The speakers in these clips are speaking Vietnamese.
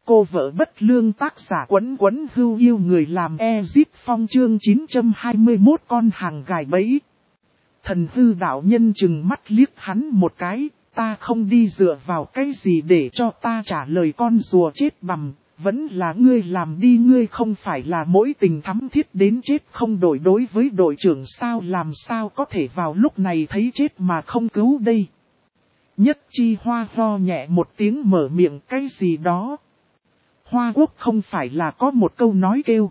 cô vợ bất lương tác giả Quấn Quấn Hưu yêu người làm Ezip Phong chương 921 con hàng gài bẫy. Thần hư đạo nhân chừng mắt liếc hắn một cái, ta không đi dựa vào cái gì để cho ta trả lời con rùa chết bằm, vẫn là ngươi làm đi, ngươi không phải là mỗi tình thắm thiết đến chết không đổi đối với đội trưởng sao, làm sao có thể vào lúc này thấy chết mà không cứu đây. Nhất Chi Hoa ho nhẹ một tiếng mở miệng cái gì đó. Hoa Quốc không phải là có một câu nói kêu: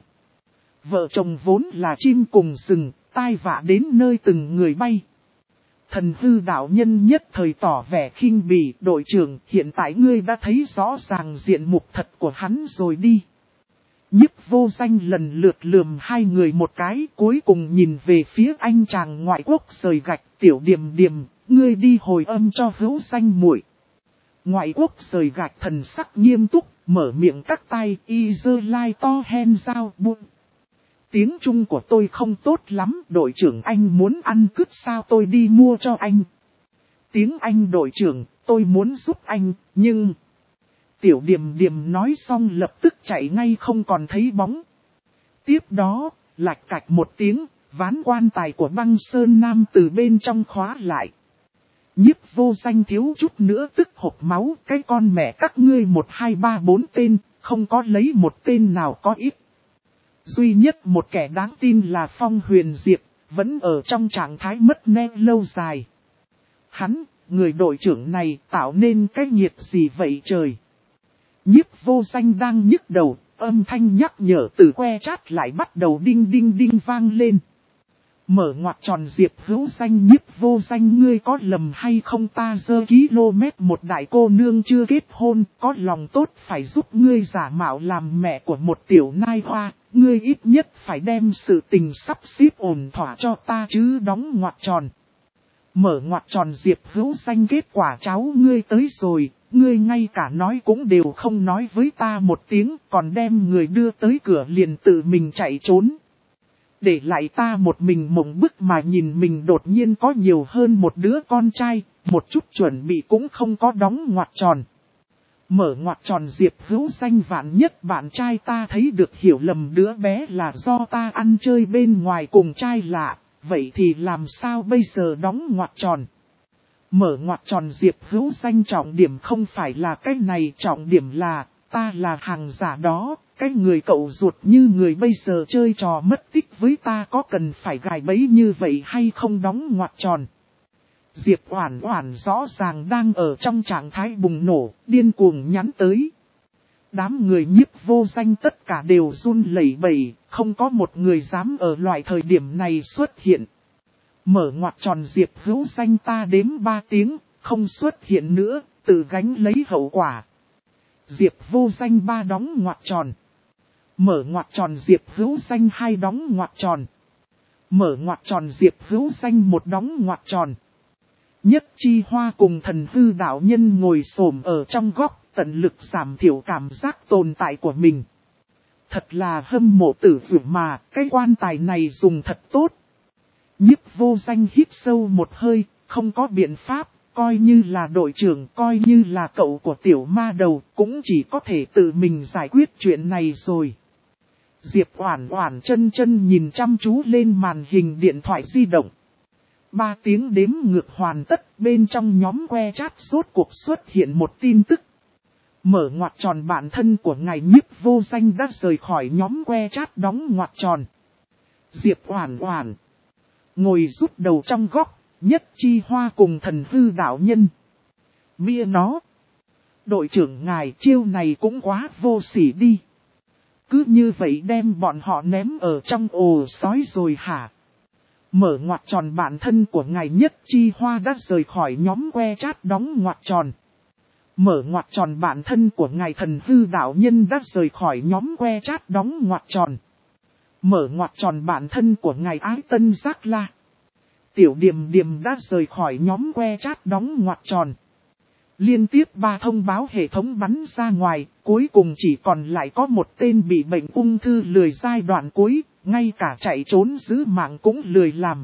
vợ chồng vốn là chim cùng rừng, tai vạ đến nơi từng người bay. Thần hư đạo nhân nhất thời tỏ vẻ khinh bỉ, đội trưởng hiện tại ngươi đã thấy rõ ràng diện mục thật của hắn rồi đi. Nhiếp Vô Danh lần lượt lườm hai người một cái, cuối cùng nhìn về phía anh chàng ngoại quốc rời gạch, Tiểu Điềm Điềm, ngươi đi hồi âm cho Hữu Danh muội. Ngoại quốc rời gạch thần sắc nghiêm túc, mở miệng cắt tay, y dơ lai to hen dao buông. Tiếng Trung của tôi không tốt lắm, đội trưởng anh muốn ăn cứt sao tôi đi mua cho anh. Tiếng Anh đội trưởng, tôi muốn giúp anh, nhưng... Tiểu Điềm Điềm nói xong lập tức chạy ngay không còn thấy bóng. Tiếp đó, lạch cạch một tiếng, ván quan tài của Băng Sơn Nam từ bên trong khóa lại. Nhiếp Vô Danh thiếu chút nữa tức hộc máu, cái con mẹ các ngươi 1, 2, 3, 4 tên, không có lấy một tên nào có ít. Duy nhất một kẻ đáng tin là Phong Huyền Diệp, vẫn ở trong trạng thái mất nét lâu dài. Hắn, người đội trưởng này tạo nên cái nhiệt gì vậy trời. Nhiếp Vô Danh đang nhức đầu, âm thanh nhắc nhở từ que chat lại bắt đầu đinh đinh đinh vang lên. Mở ngoặc tròn Diệp Hữu Danh, Nhiếp Vô Danh ngươi có lầm hay không, ta dơ km một đại cô nương chưa kết hôn, có lòng tốt phải giúp ngươi giả mạo làm mẹ của một tiểu nai hoa, ngươi ít nhất phải đem sự tình sắp xếp ổn thỏa cho ta chứ, đóng ngoặc tròn. Mở ngoặc tròn Diệp Hữu Danh, kết quả cháu ngươi tới rồi, ngươi ngay cả nói cũng đều không nói với ta một tiếng, còn đem người đưa tới cửa liền tự mình chạy trốn. Để lại ta một mình mộng bức mà nhìn mình đột nhiên có nhiều hơn một đứa con trai, một chút chuẩn bị cũng không có, đóng ngoặc tròn. Mở ngoặc tròn Diệp Hữu Danh, vạn nhất bạn trai ta thấy được hiểu lầm đứa bé là do ta ăn chơi bên ngoài cùng trai lạ, vậy thì làm sao bây giờ, đóng ngoặc tròn. Mở ngoặc tròn Diệp Hữu Danh, trọng điểm không phải là cái này, trọng điểm là, ta là hàng giả đó, cái người cậu ruột như người bây giờ chơi trò mất tích với ta có cần phải gài bẫy như vậy hay không, đóng ngoặc tròn. Diệp Oản Oản rõ ràng đang ở trong trạng thái bùng nổ, điên cuồng nhắn tới. Đám người Nhiếp Vô Danh tất cả đều run lẩy bẩy, không có một người dám ở loại thời điểm này xuất hiện. Mở ngoặc tròn Diệp Hữu Danh, ta đếm 3 tiếng, không xuất hiện nữa, tự gánh lấy hậu quả. Diệp Vô Danh 3 đóng ngoặc tròn. Mở ngoặc tròn Diệp Hữu Danh 2 đóng ngoặc tròn. Mở ngoặc tròn Diệp Hữu Danh 1 đóng ngoặc tròn. Nhất Chi Hoa cùng thần hư đạo nhân ngồi xổm ở trong góc, tận lực giảm thiểu cảm giác tồn tại của mình. Thật là hâm mộ tử vượng mà, cái quan tài này dùng thật tốt. Nhiếp Vô Danh hít sâu một hơi, không có biện pháp, coi như là đội trưởng, coi như là cậu của tiểu ma đầu, cũng chỉ có thể tự mình giải quyết chuyện này rồi. Diệp Oản Oản chân chân nhìn chăm chú lên màn hình điện thoại di động. 3 tiếng đếm ngược hoàn tất, bên trong nhóm que chat rốt cuộc xuất hiện một tin tức. Mở ngoặc tròn bạn thân của ngài Nhiếp Vô Danh đã rời khỏi nhóm que chat, đóng ngoặc tròn. Diệp Oản Oản ngồi rút đầu trong góc, Nhất Chi Hoa cùng thần hư đạo nhân. Mia nó. Đội trưởng ngài, chiêu này cũng quá vô sỉ đi. Cứ như vậy đem bọn họ ném ở trong ổ sói rồi hả? Mở ngoặc tròn bạn thân của ngài Nhất Chi Hoa đã rời khỏi nhóm que chat, đóng ngoặc tròn. Mở ngoặc tròn bạn thân của ngài thần hư đạo nhân đã rời khỏi nhóm que chat, đóng ngoặc tròn. Mở ngoặc tròn bạn thân của ngài Ái Tân Giác La. Tiểu Điềm Điềm đã rời khỏi nhóm que chat, đóng ngoặc tròn. Liên tiếp 3 thông báo hệ thống bắn ra ngoài, cuối cùng chỉ còn lại có một tên bị bệnh ung thư lười giai đoạn cuối, ngay cả chạy trốn giữ mạng cũng lười làm.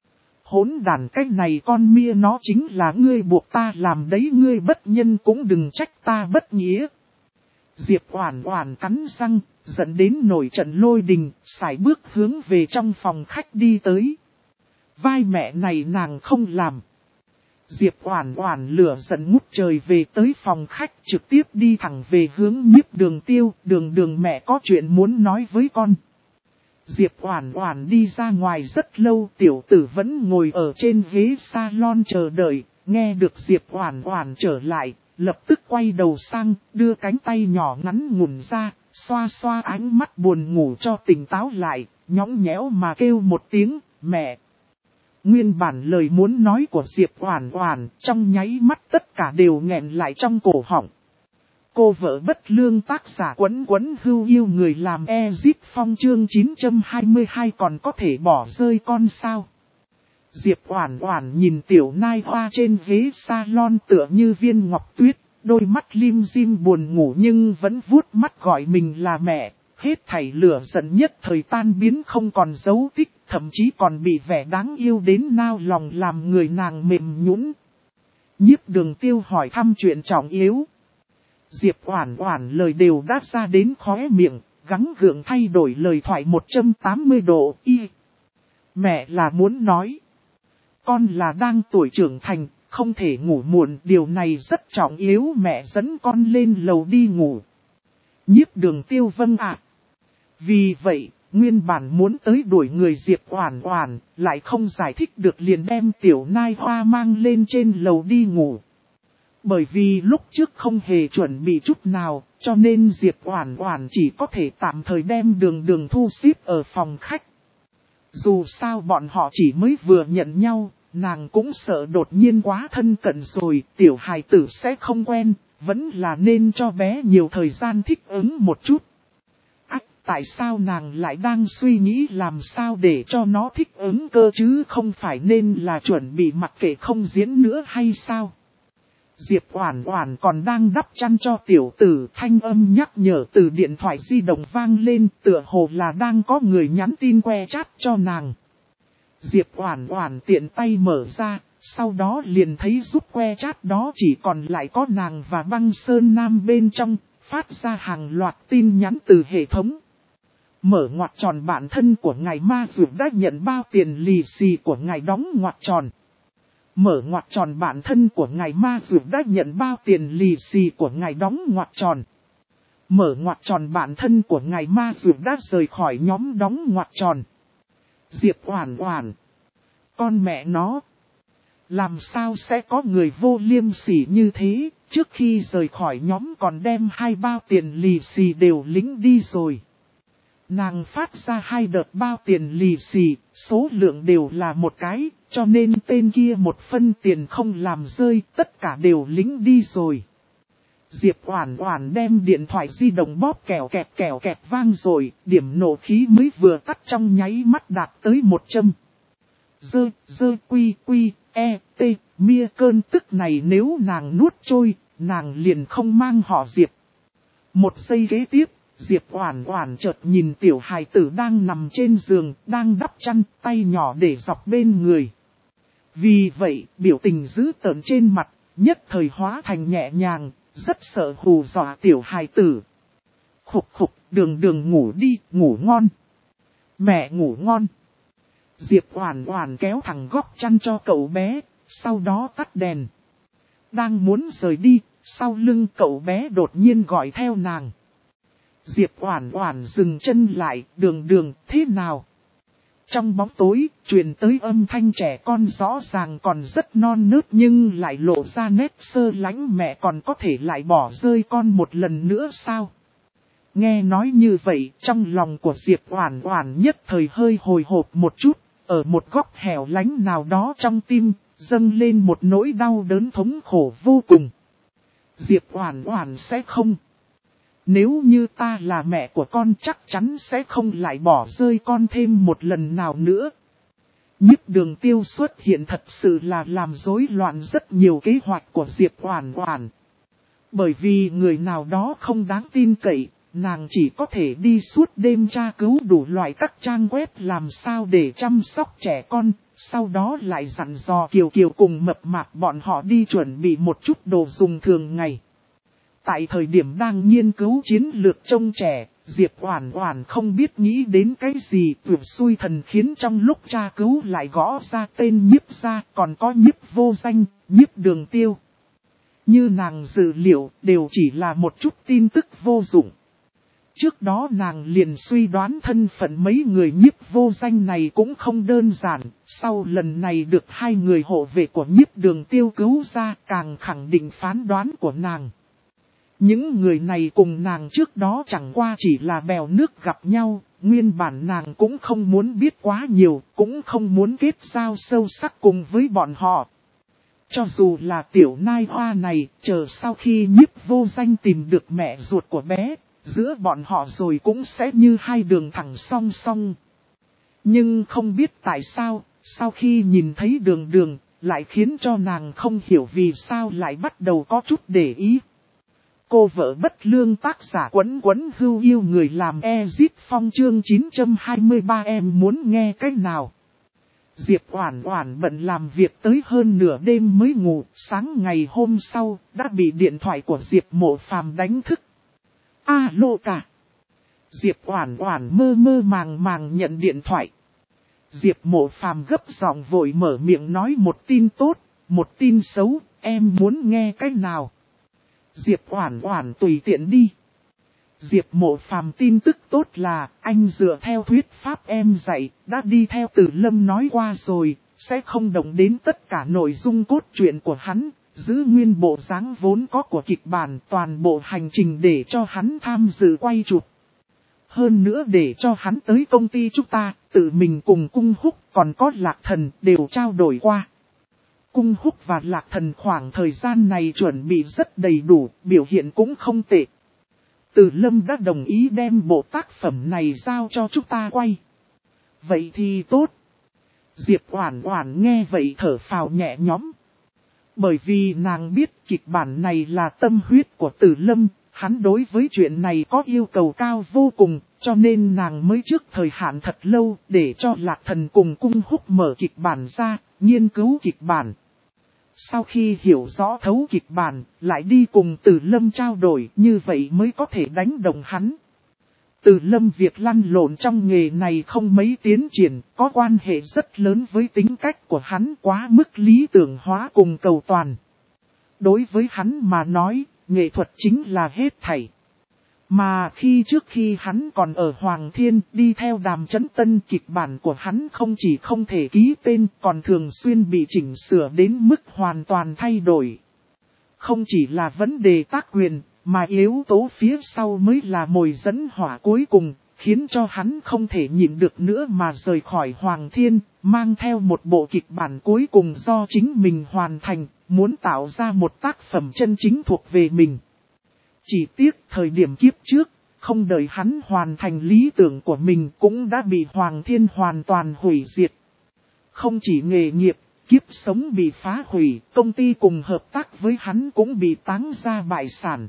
Hỗn đàn, cái này con mia nó chính là ngươi buộc ta làm đấy, ngươi bất nhân cũng đừng trách ta bất nghĩa. Diệp Oản Oản cắn răng, dẫn đến nổi trận lôi đình, sải bước hướng về trong phòng khách đi tới. Vai mẹ này nàng không làm. Diệp Oản Oản lửa giận ngút trời về tới phòng khách, trực tiếp đi thẳng về hướng Nhiếp Đường Tiêu. Đường mẹ có chuyện muốn nói với con. Diệp Oản Oản đi ra ngoài rất lâu, tiểu tử vẫn ngồi ở trên ghế salon chờ đợi, nghe được Diệp Oản Oản trở lại, lập tức quay đầu sang, đưa cánh tay nhỏ ngắn ngủn ra, xoa xoa ánh mắt buồn ngủ cho tỉnh táo lại, nhõng nhẽo mà kêu một tiếng, mẹ. Nguyên bản lời muốn nói của Diệp Oản Oản, trong nháy mắt tất cả đều nghẹn lại trong cổ họng. Cô vợ bất lương tác giả Quấn Quấn Hưu Yêu người làm Ezip Phong chương 922 còn có thể bỏ rơi con sao. Diệp Oản Oản nhìn tiểu nai hoa trên ghế salon tựa như viên ngọc tuyết, đôi mắt lim dim buồn ngủ nhưng vẫn vuốt mắt gọi mình là mẹ, hết thảy lửa giận nhất thời tan biến không còn dấu tích, thậm chí còn bị vẻ đáng yêu đến nao lòng làm người nàng mềm nhũn. Nhiếp Đường Tiêu hỏi thăm chuyện trọng yếu. Diệp Oản Oản lời đều đáp ra đến khóe miệng, gắng gượng thay đổi lời thoại 180 độ. Mẹ là muốn nói, con là đang tuổi trưởng thành, không thể ngủ muộn, điều này rất trọng yếu, mẹ dẫn con lên lầu đi ngủ. Nhiếp Đường Tiêu vâng ạ. Vì vậy, nguyên bản muốn tới đuổi người Diệp Oản Oản, lại không giải thích được liền đem tiểu nai hoa mang lên trên lầu đi ngủ. Bởi vì lúc trước không hề chuẩn bị chút nào, cho nên Diệp Oản Oản chỉ có thể tạm thời đem Đường thu xếp ở phòng khách. Dù sao bọn họ chỉ mới vừa nhận nhau, nàng cũng sợ đột nhiên quá thân cận rồi, tiểu hài tử sẽ không quen, vẫn là nên cho bé nhiều thời gian thích ứng một chút. Tại sao nàng lại đang suy nghĩ làm sao để cho nó thích ứng cơ chứ không phải nên là chuẩn bị mặc kệ không diễn nữa hay sao? Diệp Oản Oản còn đang đắp chăn cho tiểu tử, thanh âm nhắc nhở từ điện thoại di động vang lên, tựa hồ là đang có người nhắn tin que chat cho nàng. Diệp Oản Oản tiện tay mở ra, sau đó liền thấy giúp que chat đó chỉ còn lại có nàng và Băng Sơn Nam bên trong, phát ra hàng loạt tin nhắn từ hệ thống. Mở ngoặc tròn bản thân của ngài ma dược đã nhận bao tiền lì xì của ngài đóng ngoặc tròn. Mở ngoặc tròn bản thân của ngài ma dược đã nhận bao tiền lì xì của ngài đóng ngoặc tròn. Mở ngoặc tròn bản thân của ngài ma dược đã rời khỏi nhóm đóng ngoặc tròn. Diệp Oản Oản. Con mẹ nó. Làm sao sẽ có người vô liêm sỉ như thế, trước khi rời khỏi nhóm còn đem 2 bao tiền lì xì đều lĩnh đi rồi. Nàng phát ra 2 đợt bao tiền lì xì, số lượng đều là một cái, cho nên tên kia 1 phân tiền không làm rơi, tất cả đều lĩnh đi rồi. Diệp Oản Oản đem điện thoại di động bóp kẹo kẹt vang rồi, điểm nổ khí mới vừa tắt trong nháy mắt đạt tới 100. Mia cơn tức này nếu nàng nuốt trôi, nàng liền không mang họ Diệp. 1 giây kế tiếp, Diệp Oản Oản chợt nhìn tiểu hài tử đang nằm trên giường, đang đắp chăn, tay nhỏ để dọc bên người. Vì vậy, biểu tình dữ tợn trên mặt, nhất thời hóa thành nhẹ nhàng, rất sợ hù dọa tiểu hài tử. Khục, Đường ngủ đi, ngủ ngon. Mẹ ngủ ngon. Diệp Oản Oản kéo thẳng góc chăn cho cậu bé, sau đó tắt đèn. Đang muốn rời đi, sau lưng cậu bé đột nhiên gọi theo nàng. Diệp Oản Oản dừng chân lại, Đường thế nào? Trong bóng tối, truyền tới âm thanh trẻ con rõ ràng còn rất non nớt nhưng lại lộ ra nét sơ lánh, mẹ còn có thể lại bỏ rơi con một lần nữa sao? Nghe nói như vậy, trong lòng của Diệp Oản Oản nhất thời hơi hồi hộp một chút, ở một góc hẻo lánh nào đó trong tim, dâng lên một nỗi đau đớn thống khổ vô cùng. Diệp Oản Oản sẽ không. Nếu như ta là mẹ của con chắc chắn sẽ không lại bỏ rơi con thêm một lần nào nữa. Nhiếp Đường Tiêu xuất hiện thật sự là làm rối loạn rất nhiều kế hoạch của Diệp Oản Oản. Bởi vì người nào đó không đáng tin cậy, nàng chỉ có thể đi suốt đêm tra cứu đủ loại các trang web làm sao để chăm sóc trẻ con, sau đó lại dặn dò Kiều cùng Mập Mạp bọn họ đi chuẩn bị một chút đồ dùng thường ngày. Tại thời điểm đang nghiên cứu chiến lược trông trẻ, Diệp Oản Oản không biết nghĩ đến cái gì, tuyệt xui thần khiến trong lúc tra cứu lại gõ ra tên Nhiếp gia, còn có Nhiếp Vô Danh, Nhiếp Đường Tiêu. Như nàng dự liệu, đều chỉ là một chút tin tức vô dụng. Trước đó nàng liền suy đoán thân phận mấy người Nhiếp Vô Danh này cũng không đơn giản, sau lần này được hai người hộ vệ của Nhiếp Đường Tiêu cứu ra, càng khẳng định phán đoán của nàng. Những người này cùng nàng trước đó chẳng qua chỉ là bèo nước gặp nhau, nguyên bản nàng cũng không muốn biết quá nhiều, cũng không muốn kết giao sâu sắc cùng với bọn họ. Cho dù là tiểu nai hoa này, chờ sau khi Nhiếp Vô Danh tìm được mẹ ruột của bé, giữa bọn họ rồi cũng sẽ như hai đường thẳng song song. Nhưng không biết tại sao, sau khi nhìn thấy đường đường, lại khiến cho nàng không hiểu vì sao lại bắt đầu có chút để ý. Cô vợ bất lương tác giả Quấn Quấn Hưu yêu người làm Ezip Phong chương 923 em muốn nghe cách nào. Diệp Oản Oản bận làm việc tới hơn nửa đêm mới ngủ, sáng ngày hôm sau đã bị điện thoại của Diệp Mộ Phàm đánh thức. Alo cả. Diệp Oản Oản mơ mơ màng màng nhận điện thoại. Diệp Mộ Phàm gấp giọng vội mở miệng nói một tin tốt, một tin xấu, em muốn nghe cách nào. Diệp Oản Oản tùy tiện đi. Diệp Mộ Phàm tin tức tốt là anh dựa theo thuyết pháp em dạy, đã đi theo Từ Lâm nói qua rồi, sẽ không động đến tất cả nội dung cốt truyện của hắn, giữ nguyên bộ dáng vốn có của kịch bản, toàn bộ hành trình để cho hắn tham dự quay chụp. Hơn nữa để cho hắn tới công ty chúng ta, tự mình cùng Cung Húc còn có Lạc Thần đều trao đổi qua. Cung Húc và Lạc Thần khoảng thời gian này chuẩn bị rất đầy đủ, biểu hiện cũng không tệ. Từ Lâm đã đồng ý đem bộ tác phẩm này giao cho chúng ta quay. Vậy thì tốt. Diệp Oản Oản nghe vậy thở phào nhẹ nhõm. Bởi vì nàng biết kịch bản này là tâm huyết của Từ Lâm, hắn đối với chuyện này có yêu cầu cao vô cùng, cho nên nàng mới trước thời hạn thật lâu để cho Lạc Thần cùng Cung Húc mở kịch bản ra, nghiên cứu kịch bản. Sau khi hiểu rõ thấu kịch bản, lại đi cùng Từ Lâm trao đổi, như vậy mới có thể đánh đồng hắn. Từ Lâm việc lăn lộn trong nghề này không mấy tiến triển, có quan hệ rất lớn với tính cách của hắn, quá mức lý tưởng hóa cùng cầu toàn. Đối với hắn mà nói, nghệ thuật chính là hết thảy. Mà trước khi hắn còn ở Hoàng Thiên đi theo Đàm Chấn Tân, kịch bản của hắn không chỉ không thể ký tên còn thường xuyên bị chỉnh sửa đến mức hoàn toàn thay đổi. Không chỉ là vấn đề tác quyền, mà yếu tố phía sau mới là mồi dẫn hỏa cuối cùng, khiến cho hắn không thể nhịn được nữa mà rời khỏi Hoàng Thiên, mang theo một bộ kịch bản cuối cùng do chính mình hoàn thành, muốn tạo ra một tác phẩm chân chính thuộc về mình. Chỉ tiếc thời điểm kiếp trước, không đợi hắn hoàn thành lý tưởng của mình cũng đã bị Hoàng Thiên hoàn toàn hủy diệt. Không chỉ nghề nghiệp, kiếp sống bị phá hủy, công ty cùng hợp tác với hắn cũng bị táng ra bại sản.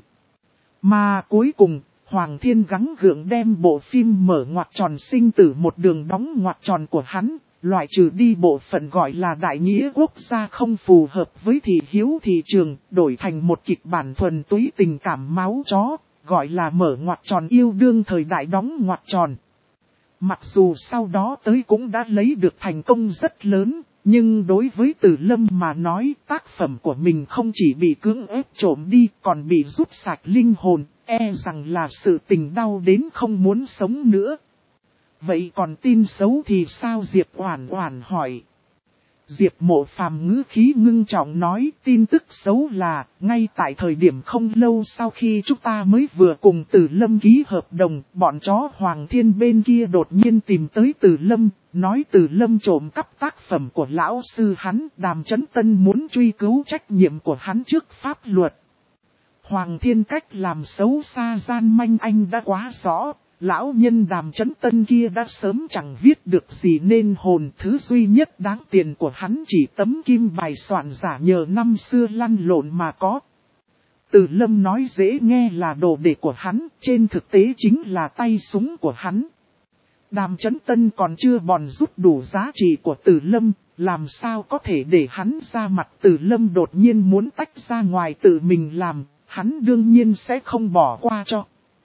Mà cuối cùng, Hoàng Thiên gắng gượng đem bộ phim mở ngoặc tròn sinh tử một đường đóng ngoặc tròn của hắn, loại trừ đi bộ phận gọi là đại nghĩa quốc gia không phù hợp với thị hiếu thị trường, đổi thành một kịch bản thuần túy tình cảm máu chó, gọi là mở ngoặc tròn yêu đương thời đại đóng ngoặc tròn. Mặc dù sau đó tới cũng đã lấy được thành công rất lớn, nhưng đối với Từ Lâm mà nói tác phẩm của mình không chỉ bị cưỡng ép trộm đi còn bị rút sạch linh hồn, e rằng là sự tình đau đến không muốn sống nữa. Vậy còn tin xấu thì sao? Diệp Oản Oản hỏi. Diệp Mộ Phàm ngữ khí ngưng trọng nói, tin tức xấu là, ngay tại thời điểm không lâu sau khi chúng ta mới vừa cùng Từ Lâm ký hợp đồng, bọn chó Hoàng Thiên bên kia đột nhiên tìm tới Từ Lâm, nói Từ Lâm trộm cắp tác phẩm của lão sư hắn, Đàm Chấn Tân muốn truy cứu trách nhiệm của hắn trước pháp luật. Hoàng Thiên cách làm xấu xa gian manh anh đã quá rõ. Lão nhân Đàm Chấn Tân kia đã sớm chẳng viết được gì nên hồn, thứ duy nhất đáng tiền của hắn chỉ tấm kim bài soạn giả nhờ năm xưa lăn lộn mà có. Từ Lâm nói dễ nghe là đồ đệ của hắn, trên thực tế chính là tay súng của hắn. Đàm Chấn Tân còn chưa bòn rút đủ giá trị của Từ Lâm, làm sao có thể để hắn ra mặt. Từ Lâm đột nhiên muốn tách ra ngoài tự mình làm. hắn đương nhiên sẽ không bỏ qua cho.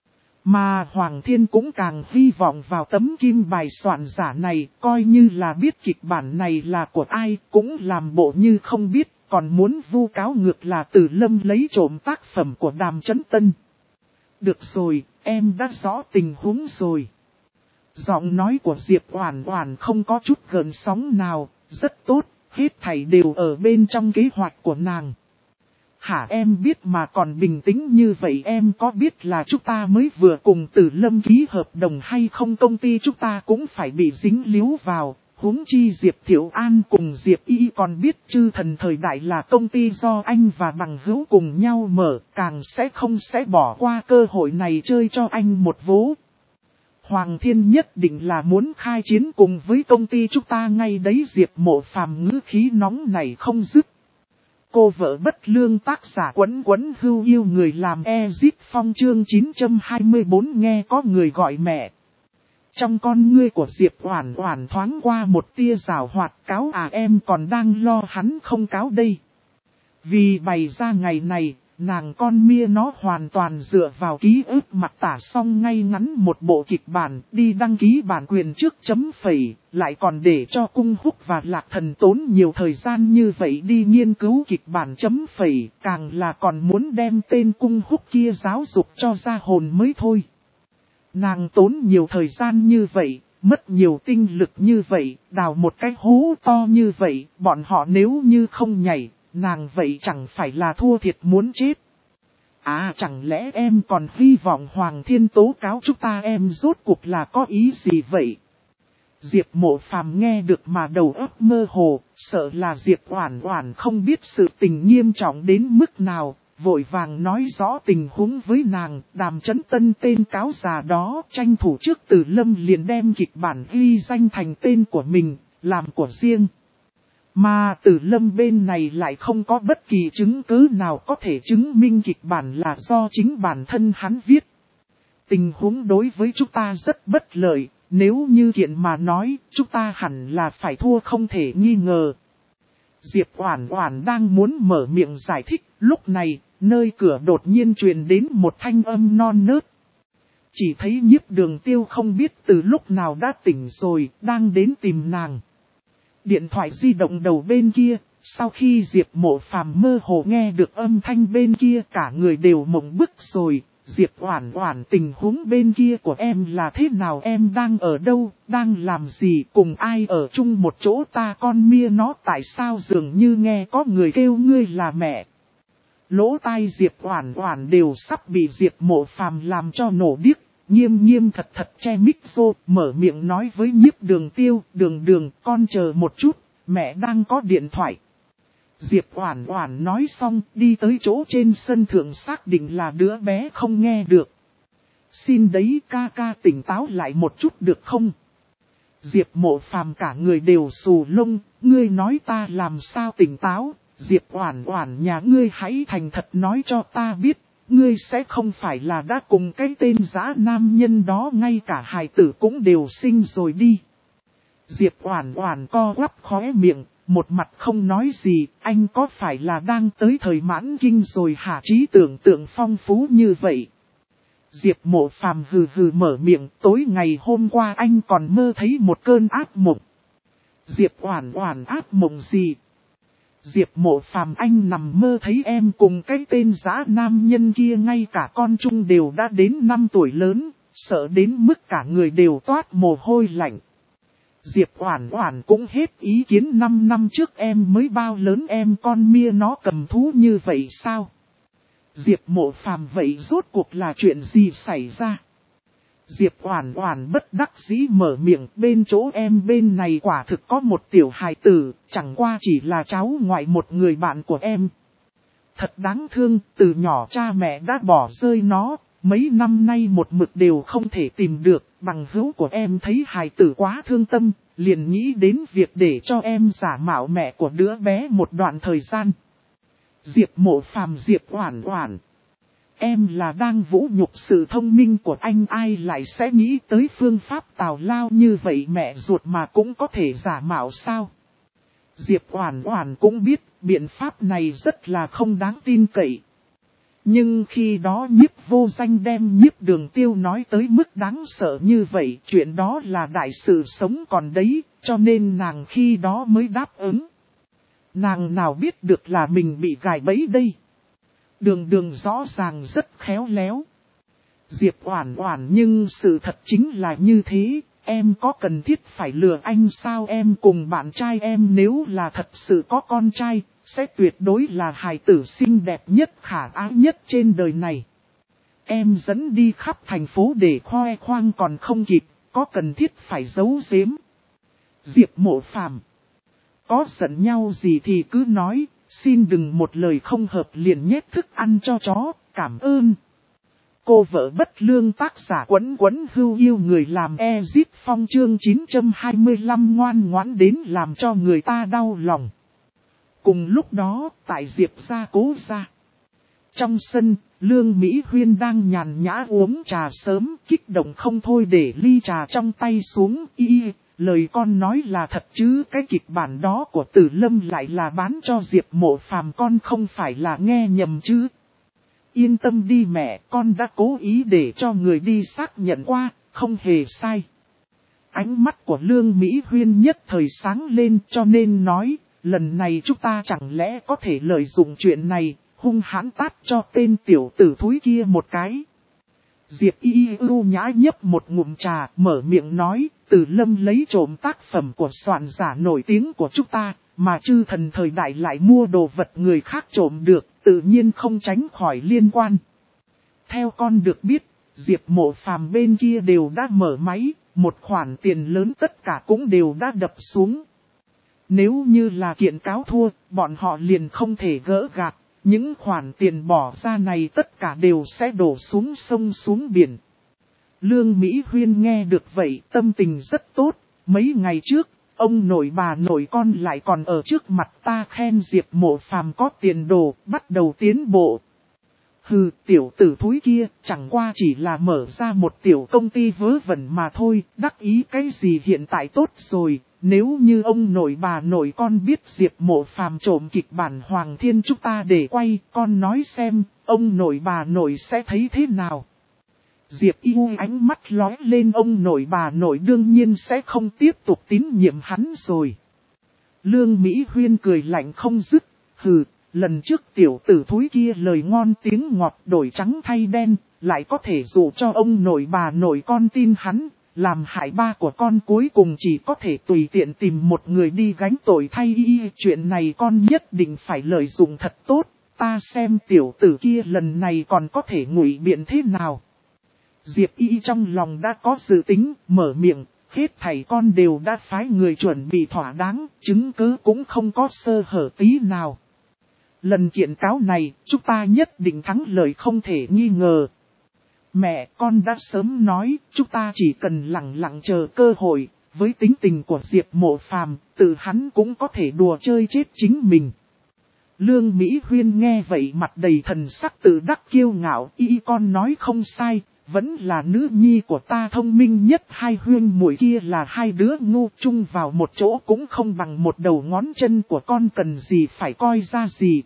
Mà Hoàng Thiên cũng càng hy vọng vào tấm kim bài soạn giả này, coi như là biết kịch bản này là của ai, cũng làm bộ như không biết, còn muốn vu cáo ngược là Từ Lâm lấy trộm tác phẩm của Đàm Chấn Tân. Được rồi, em đã rõ tình huống rồi. Giọng nói của Diệp Oản Oản không có chút gợn sóng nào, rất tốt, hết thảy đều ở bên trong kế hoạch của nàng. Hả, em biết mà còn bình tĩnh như vậy, em có biết là chúng ta mới vừa cùng Từ Lâm ký hợp đồng hay không, công ty chúng ta cũng phải bị dính líu vào, huống chi Diệp Thiệu An cùng Diệp Y còn biết Chư Thần Thời Đại là công ty do anh và bằng hữu cùng nhau mở, càng không sẽ bỏ qua cơ hội này chơi cho anh một vố. Hoàng Thiên nhất định là muốn khai chiến cùng với công ty chúng ta ngay đấy. Diệp Mộ Phàm ngữ khí nóng này không dứt. Cô vợ bất lương, tác giả Quấn Quấn Hưu Yêu người làm Ezip Phong, chương 924. Nghe có người gọi mẹ. Trong con ngươi của Diệp Oản Oản thoáng qua một tia giảo hoạt, cáo à, em còn đang lo hắn không cáo đây. Vì bày ra ngày này, nàng con mia nó hoàn toàn dựa vào ký ức mặc tả xong ngay ngắn một bộ kịch bản, đi đăng ký bản quyền trước chấm phẩy, lại còn để cho Cung Húc và Lạc Thần tốn nhiều thời gian như vậy đi nghiên cứu kịch bản chấm phẩy, càng là còn muốn đem tên Cung Húc kia giáo dục cho ra hồn mới thôi. Nàng tốn nhiều thời gian như vậy, mất nhiều tinh lực như vậy, đào một cái hố to như vậy, bọn họ nếu như không nhảy, nàng vậy chẳng phải là thua thiệt muốn chết. À, chẳng lẽ em còn hy vọng Hoàng Thiên tố cáo chúng ta, em rốt cuộc là có ý gì vậy? Diệp Mộ Phàm nghe được mà đầu óc mơ hồ, sợ là Diệp Oản Oản không biết sự tình nghiêm trọng đến mức nào, vội vàng nói rõ tình huống với nàng. Đàm Chấn Tân tên cáo già đó tranh thủ trước Từ Lâm liền đem kịch bản ghi danh thành tên của mình, làm của riêng. Mà Từ Lâm bên này lại không có bất kỳ chứng cứ nào có thể chứng minh kịch bản là do chính bản thân hắn viết. Tình huống đối với chúng ta rất bất lợi, nếu như kiện mà nói, chúng ta hẳn là phải thua không thể nghi ngờ. Diệp Oản Oản đang muốn mở miệng giải thích, lúc này, nơi cửa đột nhiên truyền đến một thanh âm non nớt. Chỉ thấy Nhiếp Đường Tiêu không biết từ lúc nào đã tỉnh rồi, đang đến tìm nàng. Điện thoại di động đầu bên kia, sau khi Diệp Mộ Phàm mơ hồ nghe được âm thanh bên kia, cả người đều mộng bức rồi. Diệp Oản Oản, tình huống bên kia của em là thế nào, em đang ở đâu, đang làm gì, cùng ai ở chung một chỗ, ta con mia nó, tại sao dường như nghe có người kêu ngươi là mẹ. Lỗ tai Diệp Oản Oản đều sắp bị Diệp Mộ Phàm làm cho nổ điếc, nghiêm thật che mic vô, mở miệng nói với Nhiếp Đường Tiêu, đường, con chờ một chút, mẹ đang có điện thoại. Diệp Oản Oản nói xong, đi tới chỗ trên sân thượng xác định là đứa bé không nghe được. Xin đấy ca tỉnh táo lại một chút được không? Diệp Mộ Phàm cả người đều xù lông, ngươi nói ta làm sao tỉnh táo? Diệp Oản Oản, nhà ngươi hãy thành thật nói cho ta biết, ngươi sẽ không phải là đã cùng cái tên dã nam nhân đó ngay cả hài tử cũng đều sinh rồi đi. Diệp Oản Oản co quắp khóe miệng, một mặt không nói gì, anh có phải là đang tới thời mãn kinh rồi hả, trí tưởng tượng phong phú như vậy. Diệp Mộ Phàm hừ mở miệng, tối ngày hôm qua anh còn mơ thấy một cơn ác mộng. Diệp Oản Oản, ác mộng gì? Diệp Mộ Phàm, anh nằm mơ thấy em cùng cái tên dã nam nhân kia ngay cả con chung đều đã đến 5 tuổi lớn, sợ đến mức cả người đều toát mồ hôi lạnh. Diệp Oản Oản cũng hết ý kiến, 5 năm trước em mới bao lớn, em con mia nó cầm thú như vậy sao? Diệp Mộ Phàm, vậy rốt cuộc là chuyện gì xảy ra? Diệp Oản Oản bất đắc dĩ mở miệng, bên chỗ em bên này quả thực có một tiểu hài tử, chẳng qua chỉ là cháu ngoại một người bạn của em. Thật đáng thương, từ nhỏ cha mẹ đã bỏ rơi nó, mấy năm nay một mực đều không thể tìm được, bằng hữu của em thấy hài tử quá thương tâm, liền nghĩ đến việc để cho em giả mạo mẹ của đứa bé một đoạn thời gian. Diệp Mộ Phàm, Diệp Oản Oản, em là đang vũ nhục sự thông minh của anh, ai lại sẽ nghĩ tới phương pháp tào lao như vậy, mẹ ruột mà cũng có thể giả mạo sao? Diệp Oản Oản cũng biết biện pháp này rất là không đáng tin cậy. Nhưng khi đó Nhiếp Vô Danh đem Nhiếp Đường Tiêu nói tới mức đáng sợ như vậy, chuyện đó là đại sự sống còn đấy, cho nên nàng khi đó mới đáp ứng. Nàng nào biết được là mình bị gài bẫy đây. Đường Đường rõ ràng rất khéo léo. Diệp Oản Oản, nhưng sự thật chính là như thế, em có cần thiết phải lừa anh sao? Em cùng bạn trai em nếu là thật sự có con trai, sẽ tuyệt đối là hài tử xinh đẹp nhất khả ái nhất trên đời này. Em dẫn đi khắp thành phố để khoe khoang còn không kịp, có cần thiết phải giấu giếm. Diệp Mộ Phàm, có giận nhau gì thì cứ nói, xin đừng một lời không hợp liền nhét thức ăn cho chó, cảm ơn. Cô vợ bất lương, tác giả Quấn Quấn Hưu Yêu người làm Ezip Phong, chương 925, ngoan ngoãn đến làm cho người ta đau lòng. Cùng lúc đó, tại Diệp gia Cố gia. Trong sân, Lương Mỹ Huyên đang nhàn nhã uống trà sớm, kích động không thôi để ly trà trong tay xuống. Lời con nói là thật chứ, cái kịch bản đó của Tử Lâm lại là bán cho Diệp Mộ Phàm, con không phải là nghe nhầm chứ. Yên tâm đi mẹ, con đã cố ý để cho người đi xác nhận qua, không hề sai. Ánh mắt của Lương Mỹ Huyên nhất thời sáng lên, cho nên nói, lần này chúng ta chẳng lẽ có thể lợi dụng chuyện này, hung hãn tát cho tên tiểu tử thúi kia một cái. Diệp Y ưu nhã nhấp một ngụm trà, mở miệng nói, Tử Lâm lấy trộm tác phẩm của soạn giả nổi tiếng của chúng ta, mà chư thần thời đại lại mua đồ vật người khác trộm được, tự nhiên không tránh khỏi liên quan. Theo con được biết, Diệp Mộ Phàm bên kia đều đã mở máy, một khoản tiền lớn tất cả cũng đều đã đập xuống. Nếu như là kiện cáo thua, bọn họ liền không thể gỡ gạc, những khoản tiền bỏ ra này tất cả đều sẽ đổ xuống sông xuống biển. Lương Mỹ Huyên nghe được vậy, tâm tình rất tốt. Mấy ngày trước, ông nội bà nội con lại còn ở trước mặt ta khen Diệp Mộ Phàm có tiền đồ, bắt đầu tiến bộ. Hừ, tiểu tử thúi kia, chẳng qua chỉ là mở ra một tiểu công ty vớ vẩn mà thôi, đắc ý cái gì hiện tại tốt rồi. Nếu như ông nội bà nội con biết Diệp Mộ Phàm trộm kịch bản Hoàng Thiên chúng ta để quay, con nói xem, ông nội bà nội sẽ thấy thế nào. Diệp yêu ánh mắt lóe lên, ông nội bà nội đương nhiên sẽ không tiếp tục tín nhiệm hắn rồi. Lương Mỹ Huyên cười lạnh không dứt, hừ, lần trước tiểu tử thúi kia lời ngon tiếng ngọt đổi trắng thay đen, lại có thể dụ cho ông nội bà nội con tin hắn, làm hại ba của con cuối cùng chỉ có thể tùy tiện tìm một người đi gánh tội thay y. Chuyện này con nhất định phải lợi dụng thật tốt, ta xem tiểu tử kia lần này còn có thể ngụy biện thế nào. Diệp Y trong lòng đã có dự tính, mở miệng, hết thảy con đều đã phái người chuẩn bị thỏa đáng, chứng cứ cũng không có sơ hở tí nào. Lần kiện cáo này, chúng ta nhất định thắng lợi không thể nghi ngờ. Mẹ, con đã sớm nói, chúng ta chỉ cần lặng lặng chờ cơ hội, với tính tình của Diệp Mộ Phàm, tự hắn cũng có thể đùa chơi chết chính mình. Lương Mỹ Huyên nghe vậy mặt đầy thần sắc tự đắc kiêu ngạo, y con nói không sai, vẫn là nữ nhi của ta thông minh nhất, hai huyên muội kia là hai đứa ngu chung vào một chỗ cũng không bằng một đầu ngón chân của con, cần gì phải coi ra gì.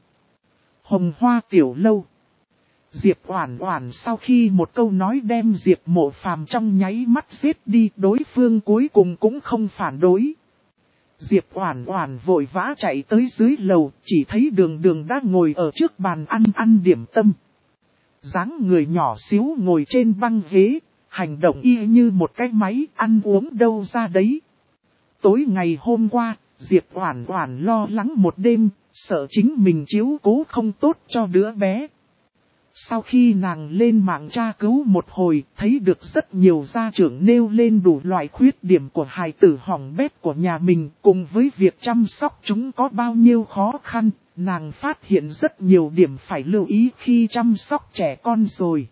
Hồng Hoa Tiểu Lâu. Diệp Oản Oản sau khi một câu nói đem Diệp Mộ Phàm trong nháy mắt giết đi, đối phương cuối cùng cũng không phản đối. Diệp Oản Oản vội vã chạy tới dưới lầu, chỉ thấy Đường Đường đã ngồi ở trước bàn ăn điểm tâm. Dáng người nhỏ xíu ngồi trên băng ghế, hành động y như một cái máy, ăn uống đâu ra đấy. Tối ngày hôm qua, Diệp Oản Oản lo lắng một đêm, sợ chính mình chiếu cố không tốt cho đứa bé. Sau khi nàng lên mạng tra cứu một hồi, thấy được rất nhiều gia trưởng nêu lên đủ loại khuyết điểm của hài tử hỏng bét của nhà mình, cùng với việc chăm sóc chúng có bao nhiêu khó khăn, nàng phát hiện rất nhiều điểm phải lưu ý khi chăm sóc trẻ con rồi.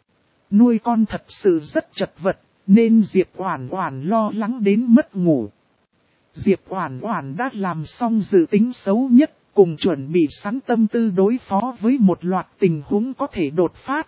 Nuôi con thật sự rất chật vật, nên Diệp Oản Oản lo lắng đến mất ngủ. Diệp Oản Oản đã làm xong dự tính xấu nhất, cùng chuẩn bị sẵn tâm tư đối phó với một loạt tình huống có thể đột phát.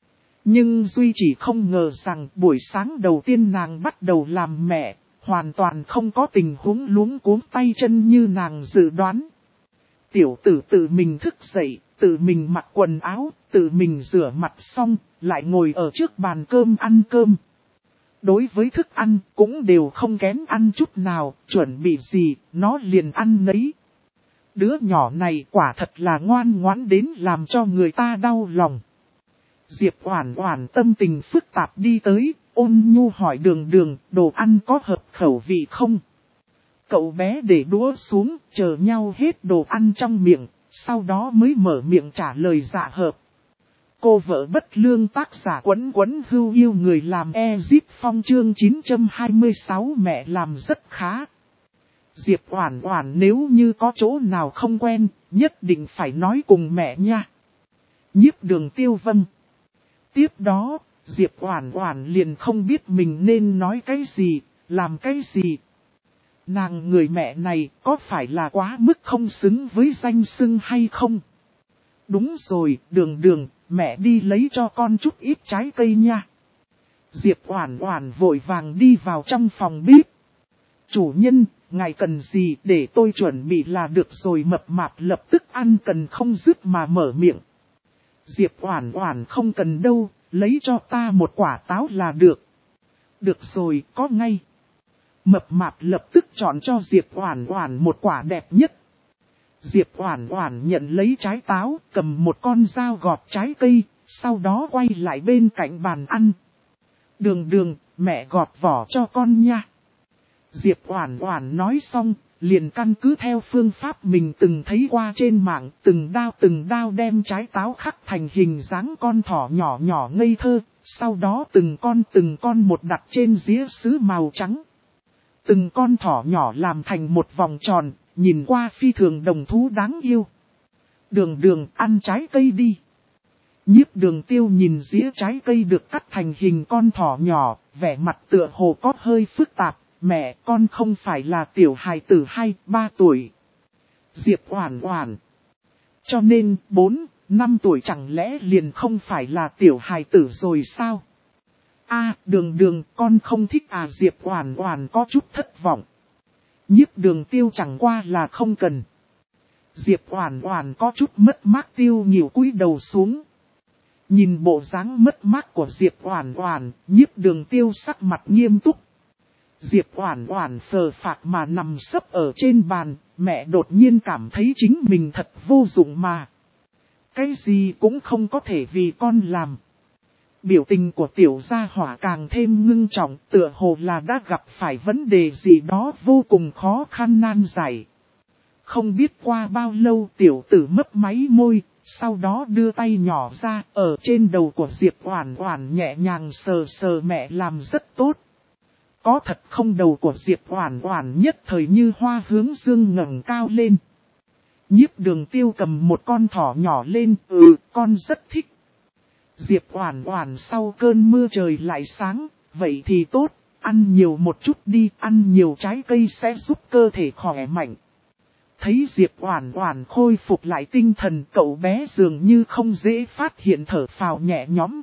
Nhưng Duy chỉ không ngờ rằng buổi sáng đầu tiên nàng bắt đầu làm mẹ, hoàn toàn không có tình huống luống cuống tay chân như nàng dự đoán. Tiểu tử tự mình thức dậy, tự mình mặc quần áo, tự mình rửa mặt xong, lại ngồi ở trước bàn cơm ăn cơm. Đối với thức ăn cũng đều không kén ăn chút nào, chuẩn bị gì, nó liền ăn nấy. Đứa nhỏ này quả thật là ngoan ngoãn đến làm cho người ta đau lòng. Diệp Oản Oản tâm tình phức tạp đi tới, ôn nhu hỏi Đường Đường, đồ ăn có hợp khẩu vị không? Cậu bé để đũa xuống, chờ nhau hết đồ ăn trong miệng, sau đó mới mở miệng trả lời dạ hợp. Cô vợ bất lương tác giả Quấn Quấn Hưu yêu người làm Ezip Phong chương 926 mẹ làm rất khá. Diệp Oản Oản nếu như có chỗ nào không quen, nhất định phải nói cùng mẹ nha. Nhiếp Đường Tiêu vâng. Tiếp đó, Diệp Oản Oản liền không biết mình nên nói cái gì, làm cái gì. Nàng người mẹ này có phải là quá mức không xứng với danh xưng hay không? Đúng rồi, Đường Đường, mẹ đi lấy cho con chút ít trái cây nha. Diệp Oản Oản vội vàng đi vào trong phòng bếp. Chủ nhân, ngài cần gì để tôi chuẩn bị là được rồi. Mập mạp lập tức ăn cần không dứt mà mở miệng. Diệp Oản Oản không cần đâu, lấy cho ta một quả táo là được. Được rồi, có ngay. Mập mạp lập tức chọn cho Diệp Oản Oản một quả đẹp nhất. Diệp Oản Oản nhận lấy trái táo, cầm một con dao gọt trái cây, sau đó quay lại bên cạnh bàn ăn. Đường Đường, mẹ gọt vỏ cho con nha. Diệp Oản Oản nói xong, liền căn cứ theo phương pháp mình từng thấy qua trên mạng, từng đao đem trái táo khắc thành hình dáng con thỏ nhỏ nhỏ ngây thơ, sau đó từng con một đặt trên dĩa sứ màu trắng. Từng con thỏ nhỏ làm thành một vòng tròn, nhìn qua phi thường đồng thú đáng yêu. Đường Đường ăn trái cây đi. Nhiếp Đường Tiêu nhìn dĩa trái cây được cắt thành hình con thỏ nhỏ, vẻ mặt tựa hồ có hơi phức tạp. Mẹ, con không phải là tiểu hài tử 2-3 tuổi. Diệp Oản Oản. Cho nên 4-5 tuổi chẳng lẽ liền không phải là tiểu hài tử rồi sao? Đường Đường, con không thích à? Diệp Oản Oản có chút thất vọng. Nhiếp Đường Tiêu chẳng qua là không cần. Diệp Oản Oản có chút mất mát tiêu nhiều cúi đầu xuống. Nhìn bộ dáng mất mát của Diệp Oản Oản, Nhiếp Đường Tiêu sắc mặt nghiêm túc. Diệp Oản Oản phờ phạc mà nằm sấp ở trên bàn, mẹ đột nhiên cảm thấy chính mình thật vô dụng mà. Cái gì cũng không có thể vì con làm. Biểu tình của tiểu gia hỏa càng thêm ngưng trọng, tựa hồ là đã gặp phải vấn đề gì đó vô cùng khó khăn nan giải. Không biết qua bao lâu tiểu tử mấp máy môi, sau đó đưa tay nhỏ ra, ở trên đầu của Diệp Oản Oản nhẹ nhàng sờ sờ. Mẹ làm rất tốt. Có thật không? Đầu của Diệp Oản Oản nhất thời như hoa hướng dương ngẩng cao lên. Nhiếp Đường Tiêu cầm một con thỏ nhỏ lên, con rất thích. Diệp Oản Oản sau cơn mưa trời lại sáng, vậy thì tốt, ăn nhiều một chút đi, ăn nhiều trái cây sẽ giúp cơ thể khỏe mạnh. Thấy Diệp Oản Oản khôi phục lại tinh thần, cậu bé dường như không dễ phát hiện thở phào nhẹ nhõm.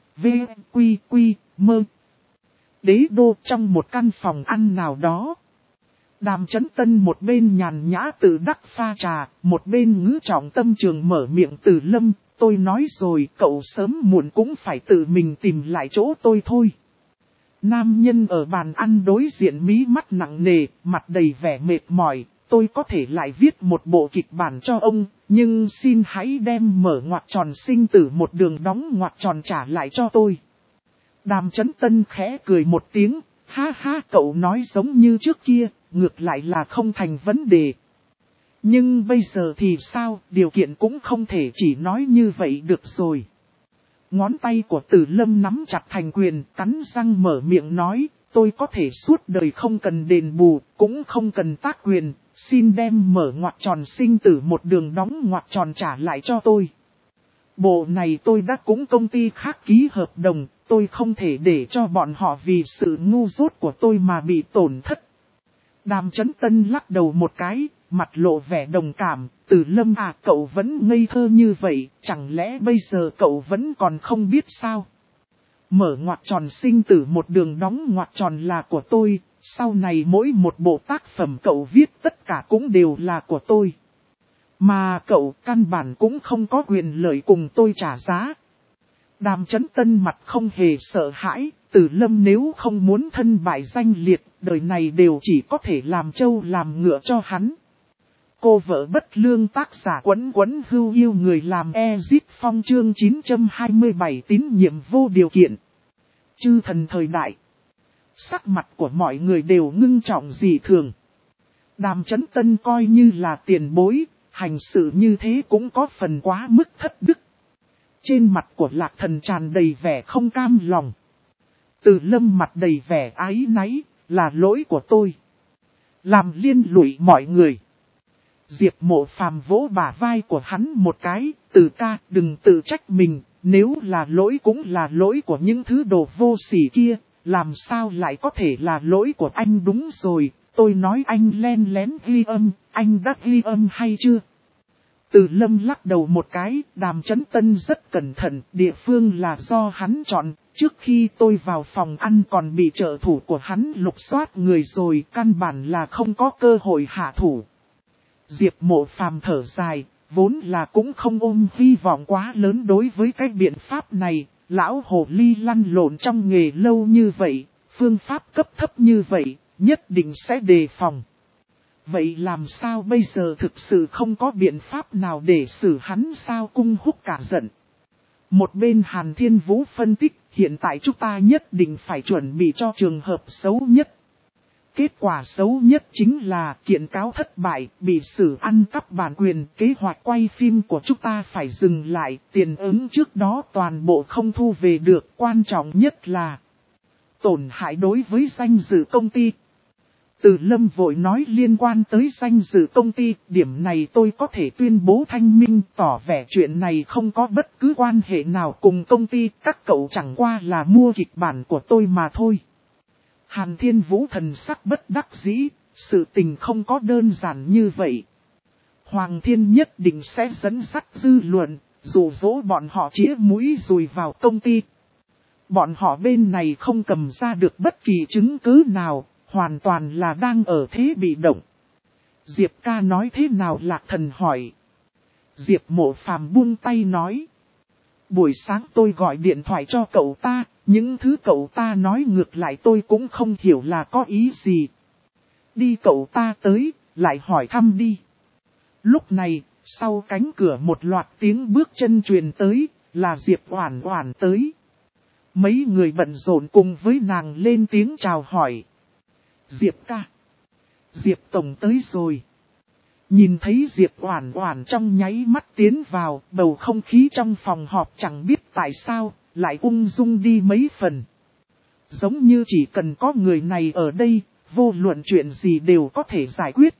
Mơ. Đế đô trong một căn phòng ăn nào đó. Đàm Chấn Tân một bên nhàn nhã tự đắc pha trà, một bên ngữ trọng tâm trường mở miệng. Từ Lâm, tôi nói rồi, cậu sớm muộn cũng phải tự mình tìm lại chỗ tôi thôi. Nam nhân ở bàn ăn đối diện mí mắt nặng nề, mặt đầy vẻ mệt mỏi. Tôi có thể lại viết một bộ kịch bản cho ông, nhưng xin hãy đem mở ngoặc tròn sinh tử một đường đóng ngoặc tròn trả lại cho tôi. Đàm Chấn Tân khẽ cười một tiếng, ha ha, cậu nói giống như trước kia, ngược lại là không thành vấn đề. Nhưng bây giờ thì sao, điều kiện cũng không thể chỉ nói như vậy được rồi. Ngón tay của Từ Lâm nắm chặt thành quyền, cắn răng mở miệng nói, tôi có thể suốt đời không cần đền bù, cũng không cần tác quyền, xin đem mở ngoặc tròn sinh tử một đường đóng ngoặc tròn trả lại cho tôi. Bộ này tôi đã cùng công ty khác ký hợp đồng, tôi không thể để cho bọn họ vì sự ngu dốt của tôi mà bị tổn thất. Đàm Chấn Tân lắc đầu một cái, mặt lộ vẻ đồng cảm. Từ Lâm à, cậu vẫn ngây thơ như vậy, chẳng lẽ bây giờ cậu vẫn còn không biết sao? Mở ngoặc tròn sinh tử một đường đóng ngoặc tròn là của tôi, sau này mỗi một bộ tác phẩm cậu viết tất cả cũng đều là của tôi. Mà cậu căn bản cũng không có quyền lợi cùng tôi trả giá. Đàm Chấn Tân mặt không hề sợ hãi, Từ Lâm nếu không muốn thân bại danh liệt, đời này đều chỉ có thể làm trâu làm ngựa cho hắn. Cô vợ bất lương tác giả Quấn Quấn Hưu yêu người làm Ezip Phong chương 927 tín nhiệm vô điều kiện. Chư thần thời đại. Sắc mặt của mọi người đều ngưng trọng dị thường. Đàm Chấn Tân coi như là tiền bối, hành sự như thế cũng có phần quá mức thất đức. Trên mặt của Lạc Thần tràn đầy vẻ không cam lòng. Từ Lâm mặt đầy vẻ áy náy, là lỗi của tôi. Làm liên lụy mọi người. Diệp Mộ Phàm vỗ bả vai của hắn một cái, Từ ca đừng tự trách mình, nếu là lỗi cũng là lỗi của những thứ đồ vô sỉ kia, làm sao lại có thể là lỗi của anh đúng rồi, tôi nói anh len lén ghi âm, anh đã ghi âm hay chưa? Từ Lâm lắc đầu một cái, Đàm Chấn Tân rất cẩn thận, địa phương là do hắn chọn, trước khi tôi vào phòng ăn còn bị trợ thủ của hắn lục soát người rồi, căn bản là không có cơ hội hạ thủ. Diệp Mộ Phàm thở dài, vốn là cũng không ôm hy vọng quá lớn đối với cái biện pháp này, lão hồ ly lăn lộn trong nghề lâu như vậy, phương pháp cấp thấp như vậy, nhất định sẽ đề phòng. Vậy làm sao bây giờ thực sự không có biện pháp nào để xử hắn sao Cung Húc cả giận. Một bên Hàn Thiên Vũ phân tích, hiện tại chúng ta nhất định phải chuẩn bị cho trường hợp xấu nhất. Kết quả xấu nhất chính là kiện cáo thất bại, bị xử ăn cắp bản quyền, kế hoạch quay phim của chúng ta phải dừng lại, tiền ứng trước đó toàn bộ không thu về được, quan trọng nhất là tổn hại đối với danh dự công ty. Từ Lâm vội nói liên quan tới danh dự công ty, điểm này tôi có thể tuyên bố thanh minh, tỏ vẻ chuyện này không có bất cứ quan hệ nào cùng công ty, các cậu chẳng qua là mua kịch bản của tôi mà thôi. Hàn Thiên Vũ thần sắc bất đắc dĩ, sự tình không có đơn giản như vậy. Hoàng Thiên nhất định sẽ dẫn dắt dư luận, dụ dỗ bọn họ chĩa mũi dùi vào công ty. Bọn họ bên này không cầm ra được bất kỳ chứng cứ nào, hoàn toàn là đang ở thế bị động. Diệp ca nói thế nào Lạc Thần hỏi. Diệp Mộ Phàm buông tay nói. Buổi sáng tôi gọi điện thoại cho cậu ta, những thứ cậu ta nói ngược lại tôi cũng không hiểu là có ý gì. Đi cậu ta tới, lại hỏi thăm đi. Lúc này, sau cánh cửa một loạt tiếng bước chân truyền tới, là Diệp Oản Oản tới. Mấy người bận rộn cùng với nàng lên tiếng chào hỏi. Diệp ca. Diệp tổng tới rồi. Nhìn thấy Diệp Oản Oản trong nháy mắt tiến vào, bầu không khí trong phòng họp chẳng biết tại sao, lại ung dung đi mấy phần. Giống như chỉ cần có người này ở đây, vô luận chuyện gì đều có thể giải quyết.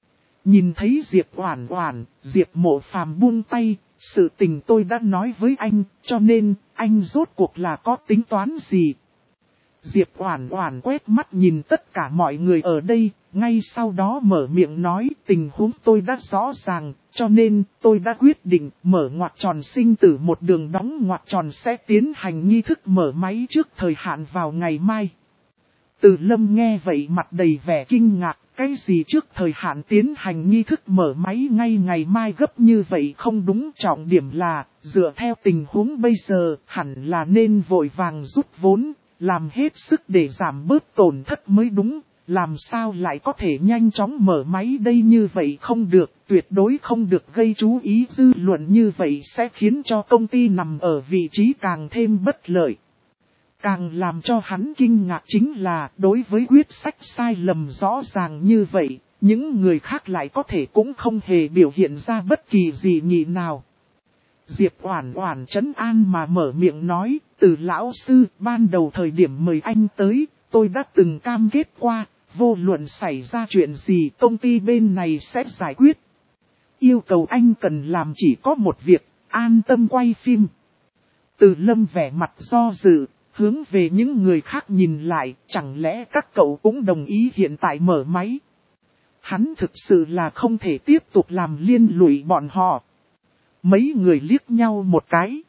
Nhìn thấy Diệp Oản Oản, Diệp Mộ Phàm buông tay, sự tình tôi đã nói với anh, cho nên, anh rốt cuộc là có tính toán gì? Diệp Oản Oản quét mắt nhìn tất cả mọi người ở đây, ngay sau đó mở miệng nói tình huống tôi đã rõ ràng, cho nên tôi đã quyết định mở ngoặc tròn sinh tử một đường đóng ngoặc tròn sẽ tiến hành nghi thức mở máy trước thời hạn vào ngày mai. Từ Lâm nghe vậy mặt đầy vẻ kinh ngạc, cái gì trước thời hạn tiến hành nghi thức mở máy ngay ngày mai gấp như vậy không đúng, trọng điểm là, dựa theo tình huống bây giờ, hẳn là nên vội vàng rút vốn, làm hết sức để giảm bớt tổn thất mới đúng, làm sao lại có thể nhanh chóng mở máy đây như vậy không được, tuyệt đối không được gây chú ý dư luận như vậy sẽ khiến cho công ty nằm ở vị trí càng thêm bất lợi. Càng làm cho hắn kinh ngạc chính là đối với quyết sách sai lầm rõ ràng như vậy, những người khác lại có thể cũng không hề biểu hiện ra bất kỳ gì nhị nào. Diệp Oản Oản trấn an mà mở miệng nói, từ lão sư ban đầu thời điểm mời anh tới, tôi đã từng cam kết qua, vô luận xảy ra chuyện gì công ty bên này sẽ giải quyết. Yêu cầu anh cần làm chỉ có một việc, an tâm quay phim. Từ Lâm vẻ mặt do dự, hướng về những người khác nhìn lại, chẳng lẽ các cậu cũng đồng ý hiện tại mở máy. Hắn thực sự là không thể tiếp tục làm liên lụy bọn họ. Mấy người liếc nhau một cái.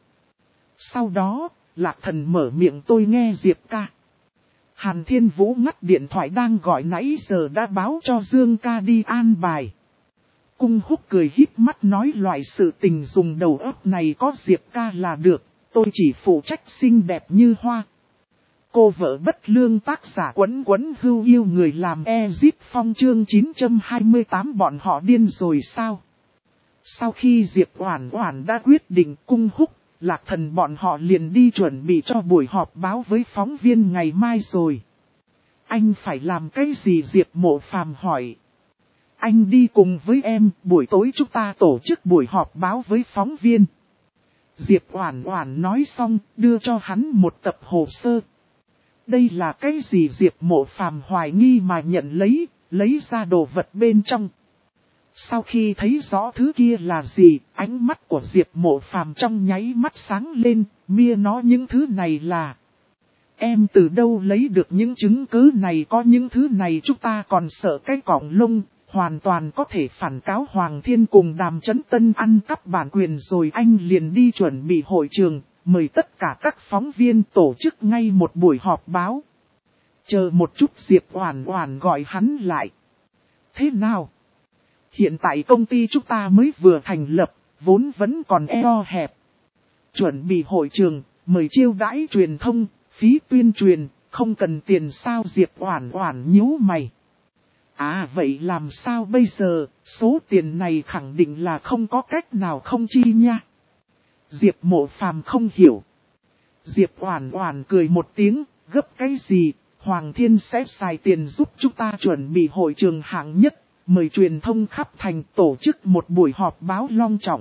Sau đó, Lạc Thần mở miệng tôi nghe Diệp ca. Hàn Thiên Vũ ngắt điện thoại đang gọi nãy giờ đã báo cho Dương ca đi an bài. Cung Húc cười híp mắt nói loại sự tình dùng đầu óc này có Diệp ca là được, tôi chỉ phụ trách xinh đẹp như hoa. Cô vợ bất lương tác giả Quấn Quấn Hưu yêu người làm Ezip Phong chương 928 bọn họ điên rồi sao? Sau khi Diệp Oản Oản đã quyết định Cung Húc, Lạc Thần bọn họ liền đi chuẩn bị cho buổi họp báo với phóng viên ngày mai rồi. Anh phải làm cái gì Diệp Mộ Phàm hỏi. Anh đi cùng với em, buổi tối chúng ta tổ chức buổi họp báo với phóng viên. Diệp Oản Oản nói xong, đưa cho hắn một tập hồ sơ. Đây là cái gì Diệp Mộ Phàm hoài nghi mà nhận lấy ra đồ vật bên trong. Sau khi thấy rõ thứ kia là gì, ánh mắt của Diệp Mộ Phàm trong nháy mắt sáng lên, mia nó những thứ này là... Em từ đâu lấy được những chứng cứ này, có những thứ này chúng ta còn sợ cái cọng lông, hoàn toàn có thể phản cáo Hoàng Thiên cùng Đàm Chấn Tân ăn cắp bản quyền rồi. Anh liền đi chuẩn bị hội trường, mời tất cả các phóng viên tổ chức ngay một buổi họp báo. Chờ một chút Diệp Oản Oản gọi hắn lại. Thế nào? Hiện tại công ty chúng ta mới vừa thành lập, vốn vẫn còn eo hẹp. Chuẩn bị hội trường, mời chiêu đãi truyền thông, phí tuyên truyền, không cần tiền sao Diệp Oản Oản nhíu mày. À vậy làm sao bây giờ, số tiền này khẳng định là không có cách nào không chi nha. Diệp Mộ Phàm không hiểu. Diệp Oản Oản cười một tiếng, gấp cái gì, Hoàng Thiên sẽ xài tiền giúp chúng ta chuẩn bị hội trường hạng nhất, mời truyền thông khắp thành tổ chức một buổi họp báo long trọng.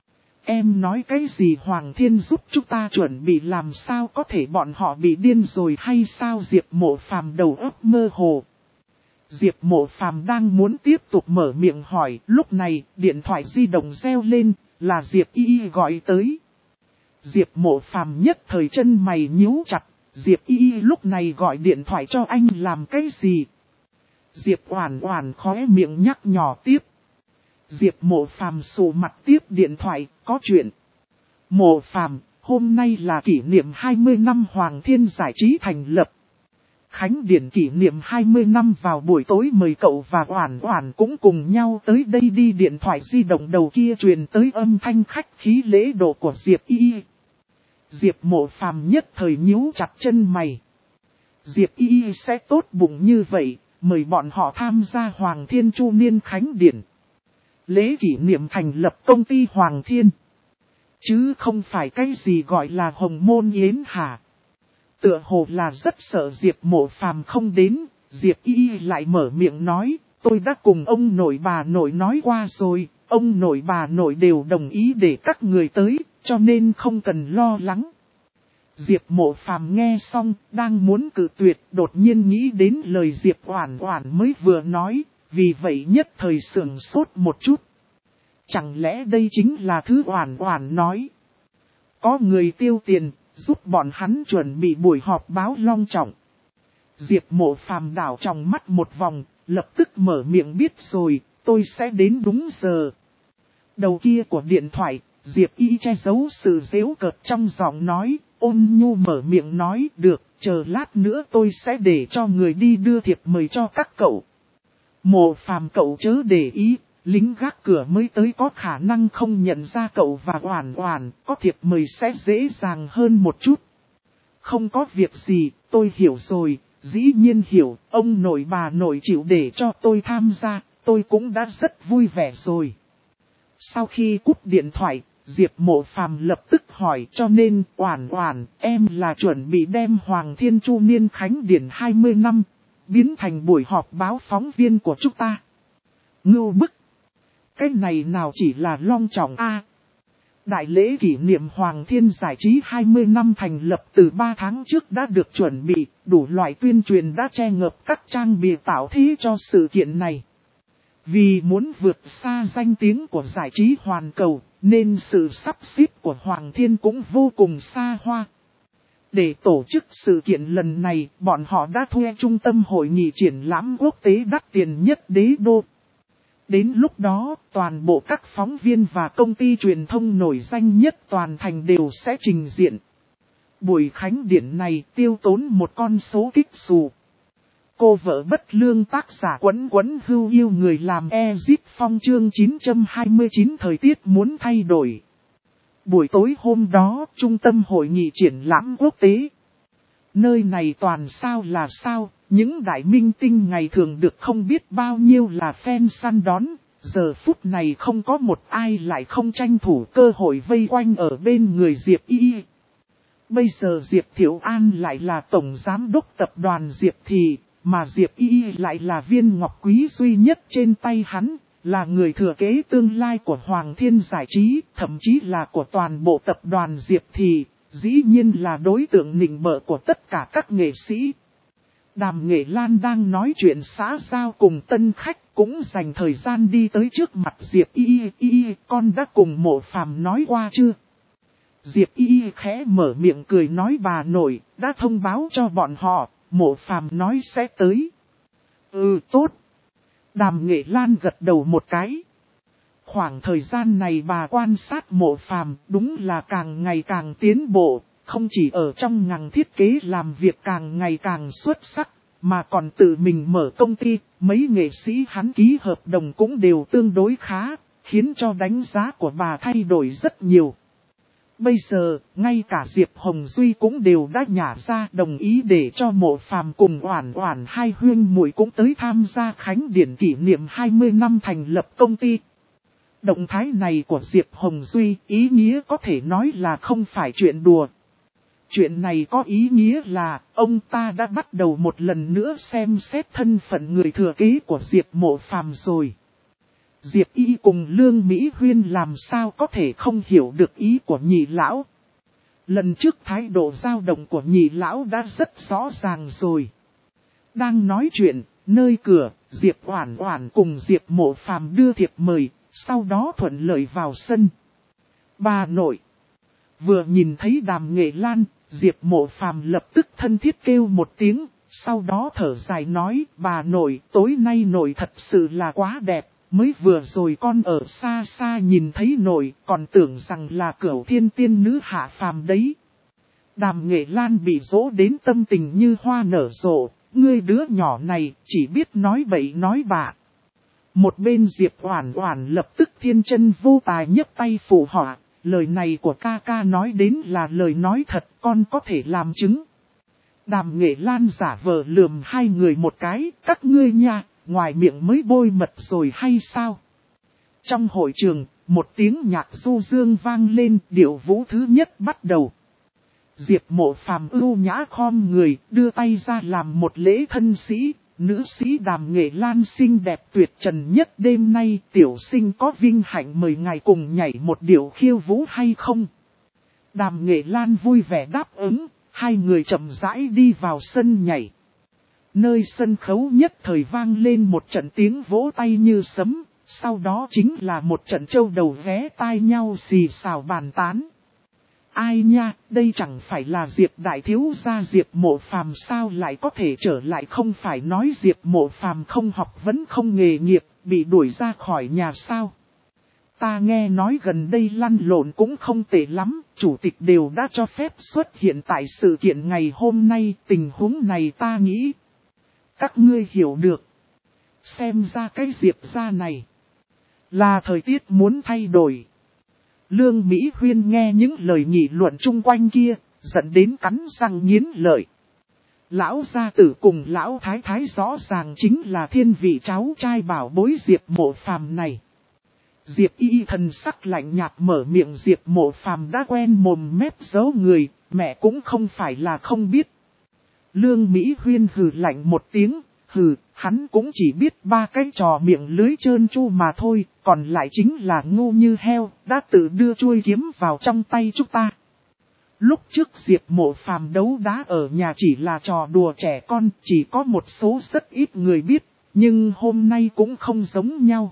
Em nói cái gì Hoàng Thiên giúp chúng ta chuẩn bị làm sao có thể bọn họ bị điên rồi hay sao Diệp Mộ Phàm đầu óc mơ hồ. Diệp Mộ Phàm đang muốn tiếp tục mở miệng hỏi, lúc này điện thoại di động reo lên, là Diệp Y gọi tới. Diệp Mộ Phàm nhất thời chân mày nhíu chặt, Diệp Y lúc này gọi điện thoại cho anh làm cái gì? Diệp Oản Oản khóe miệng nhắc nhỏ tiếp. Diệp Mộ Phàm sụ mặt tiếp điện thoại, có chuyện. Mộ Phàm, hôm nay là kỷ niệm 20 năm Hoàng Thiên Giải Trí thành lập. Khánh điển kỷ niệm 20 năm vào buổi tối mời cậu và Oản Oản cũng cùng nhau tới đây đi. Điện thoại di động đầu kia truyền tới âm thanh khách khí lễ độ của Diệp Y. Diệp Mộ Phàm nhất thời nhíu chặt chân mày. Diệp Y sẽ tốt bụng như vậy, mời bọn họ tham gia Hoàng Thiên Chu Niên Khánh điển. Lễ kỷ niệm thành lập công ty Hoàng Thiên. Chứ không phải cái gì gọi là hồng môn yến hà. Tựa hồ là rất sợ Diệp Mộ Phàm không đến, Diệp Y lại mở miệng nói, tôi đã cùng ông nội bà nội nói qua rồi, ông nội bà nội đều đồng ý để các người tới, cho nên không cần lo lắng. Diệp Mộ Phàm nghe xong, đang muốn cự tuyệt, đột nhiên nghĩ đến lời Diệp Oản Oản mới vừa nói, vì vậy nhất thời sửng sốt một chút. Chẳng lẽ đây chính là thứ Oản Oản nói? Có người tiêu tiền, giúp bọn hắn chuẩn bị buổi họp báo long trọng. Diệp Mộ Phàm đảo trong mắt một vòng, lập tức mở miệng biết rồi, tôi sẽ đến đúng giờ. Đầu kia của điện thoại, Diệp Y che giấu sự giễu cợt trong giọng nói, ôn nhu mở miệng nói, được, chờ lát nữa tôi sẽ để cho người đi đưa thiệp mời cho các cậu. Mộ Phàm cậu chớ để ý, lính gác cửa mới tới có khả năng không nhận ra cậu và Oản Oản, có thiệp mời sẽ dễ dàng hơn một chút. Không có việc gì, tôi hiểu rồi, dĩ nhiên hiểu, ông nội bà nội chịu để cho tôi tham gia, tôi cũng đã rất vui vẻ rồi. Sau khi cúp điện thoại, Diệp Mộ Phàm lập tức hỏi cho nên Oản Oản, em là chuẩn bị đem Hoàng Thiên Chu Niên Khánh điển 20 năm, biến thành buổi họp báo phóng viên của chúng ta. Ngưu bức! Cái này nào chỉ là long trọng a. Đại lễ kỷ niệm Hoàng Thiên Giải Trí 20 năm thành lập từ 3 tháng trước đã được chuẩn bị, đủ loại tuyên truyền đã che ngập các trang bìa tạo thế cho sự kiện này. Vì muốn vượt xa danh tiếng của giải trí hoàn cầu, nên sự sắp xếp của Hoàng Thiên cũng vô cùng xa hoa. Để tổ chức sự kiện lần này, bọn họ đã thuê trung tâm hội nghị triển lãm quốc tế đắt tiền nhất đế đô. Đến lúc đó, toàn bộ các phóng viên và công ty truyền thông nổi danh nhất toàn thành đều sẽ trình diện. Buổi khánh điển này tiêu tốn một con số kích xù. Cô vợ bất lương tác giả Quấn Quấn Hưu yêu người làm Ezip Phong chương 929 thời tiết muốn thay đổi. Buổi tối hôm đó, trung tâm hội nghị triển lãm quốc tế. Nơi này toàn sao là sao, những đại minh tinh ngày thường được không biết bao nhiêu là fan săn đón. Giờ phút này không có một ai lại không tranh thủ cơ hội vây quanh ở bên người Diệp Y. Bây giờ Diệp Thiệu An lại là tổng giám đốc tập đoàn Diệp Thị, mà Diệp Y lại là viên ngọc quý duy nhất trên tay hắn, là người thừa kế tương lai của Hoàng Thiên Giải Trí, thậm chí là của toàn bộ tập đoàn Diệp Thị, dĩ nhiên là đối tượng nịnh bợ của tất cả các nghệ sĩ. Đàm Nghệ Lan đang nói chuyện xã giao cùng tân khách, cũng dành thời gian đi tới trước mặt Diệp Y. Con đã cùng Mộ Phàm nói qua chưa? Diệp Y khẽ mở miệng cười nói bà nội, đã thông báo cho bọn họ, Mộ Phàm nói sẽ tới. Ừ tốt. Đàm Nghệ Lan gật đầu một cái. Khoảng thời gian này bà quan sát Mộ Phàm đúng là càng ngày càng tiến bộ, không chỉ ở trong ngành thiết kế làm việc càng ngày càng xuất sắc, mà còn tự mình mở công ty, mấy nghệ sĩ hắn ký hợp đồng cũng đều tương đối khá, khiến cho đánh giá của bà thay đổi rất nhiều. Bây giờ, ngay cả Diệp Hồng Duy cũng đều đã nhả ra đồng ý để cho Mộ Phàm cùng Oản Oản hai huynh muội cũng tới tham gia khánh điển kỷ niệm 20 năm thành lập công ty. Động thái này của Diệp Hồng Duy ý nghĩa có thể nói là không phải chuyện đùa. Chuyện này có ý nghĩa là ông ta đã bắt đầu một lần nữa xem xét thân phận người thừa kế của Diệp Mộ Phàm rồi. Diệp Y cùng Lương Mỹ Huyên làm sao có thể không hiểu được ý của nhị lão. Lần trước thái độ dao động của nhị lão đã rất rõ ràng rồi. Đang nói chuyện, nơi cửa, Diệp Oản Oản cùng Diệp Mộ Phàm đưa thiệp mời, sau đó thuận lợi vào sân. Bà nội. Vừa nhìn thấy Đàm Nghệ Lan, Diệp Mộ Phàm lập tức thân thiết kêu một tiếng, sau đó thở dài nói, bà nội, tối nay nội thật sự là quá đẹp. Mới vừa rồi con ở xa xa nhìn thấy nội, còn tưởng rằng là Cửu Thiên tiên nữ hạ phàm đấy. Đàm Nghệ Lan bị dỗ đến tâm tình như hoa nở rộ, ngươi đứa nhỏ này chỉ biết nói bậy nói bạ. Một bên Diệp Oản Oản lập tức thiên chân vô tài nhấc tay phụ họa, lời này của ca ca nói đến là lời nói thật, con có thể làm chứng. Đàm Nghệ Lan giả vờ lườm hai người một cái, các ngươi nha. Ngoài miệng mới bôi mật rồi hay sao? Trong hội trường, một tiếng nhạc du dương vang lên, điệu vũ thứ nhất bắt đầu. Diệp Mộ Phàm ưu nhã khom người, đưa tay ra làm một lễ thân sĩ. Nữ sĩ Đàm Nghệ Lan xinh đẹp tuyệt trần nhất đêm nay, tiểu sinh có vinh hạnh mời ngài cùng nhảy một điệu khiêu vũ hay không? Đàm Nghệ Lan vui vẻ đáp ứng, hai người chậm rãi đi vào sân nhảy. Nơi sân khấu nhất thời vang lên một trận tiếng vỗ tay như sấm, sau đó chính là một trận trâu đầu vé tai nhau xì xào bàn tán. Ai nha, đây chẳng phải là Diệp đại thiếu gia Diệp Mộ Phàm sao lại có thể trở lại, không phải nói Diệp Mộ Phàm không học vấn không nghề nghiệp, bị đuổi ra khỏi nhà sao? Ta nghe nói gần đây lăn lộn cũng không tệ lắm, chủ tịch đều đã cho phép xuất hiện tại sự kiện ngày hôm nay, tình huống này ta nghĩ. Các ngươi hiểu được. Xem ra cái Diệp gia này là thời tiết muốn thay đổi. Lương Mỹ Huyên nghe những lời nghị luận chung quanh kia, dẫn đến cắn răng nghiến lợi. Lão gia tử cùng lão thái thái rõ ràng chính là thiên vị cháu trai bảo bối Diệp Mộ Phàm này. Diệp Y thần sắc lạnh nhạt mở miệng, Diệp Mộ Phàm đã quen mồm mép giấu người, mẹ cũng không phải là không biết. Lương Mỹ Huyên hừ lạnh một tiếng, hừ, hắn cũng chỉ biết ba cái trò miệng lưới trơn tru mà thôi, còn lại chính là ngu như heo, đã tự đưa chuôi kiếm vào trong tay chúng ta. Lúc trước Diệp Mộ Phàm đấu đá ở nhà chỉ là trò đùa trẻ con, chỉ có một số rất ít người biết, nhưng hôm nay cũng không giống nhau.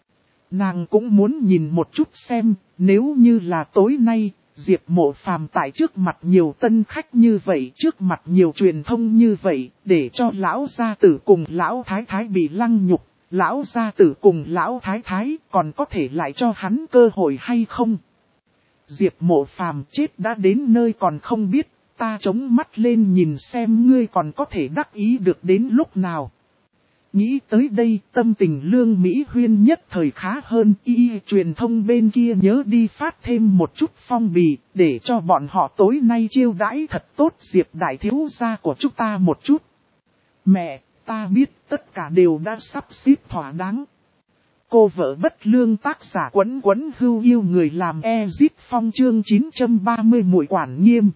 Nàng cũng muốn nhìn một chút xem, nếu như là tối nay, Diệp Mộ Phàm tại trước mặt nhiều tân khách như vậy, trước mặt nhiều truyền thông như vậy, để cho lão gia tử cùng lão thái thái bị lăng nhục, lão gia tử cùng lão thái thái còn có thể lại cho hắn cơ hội hay không? Diệp Mộ Phàm chết đã đến nơi còn không biết, ta chống mắt lên nhìn xem ngươi còn có thể đắc ý được đến lúc nào. Nghĩ tới đây, tâm tình Lương Mỹ Huyên nhất thời khá hơn, truyền thông bên kia nhớ đi phát thêm một chút phong bì, để cho bọn họ tối nay chiêu đãi thật tốt Diệp đại thiếu gia của chúng ta một chút. Mẹ, ta biết tất cả đều đã sắp xếp thỏa đáng. Cô vợ bất lương tác giả Quấn Quấn Hưu yêu người làm Ezip Phong chương 930 muội quản nghiêm.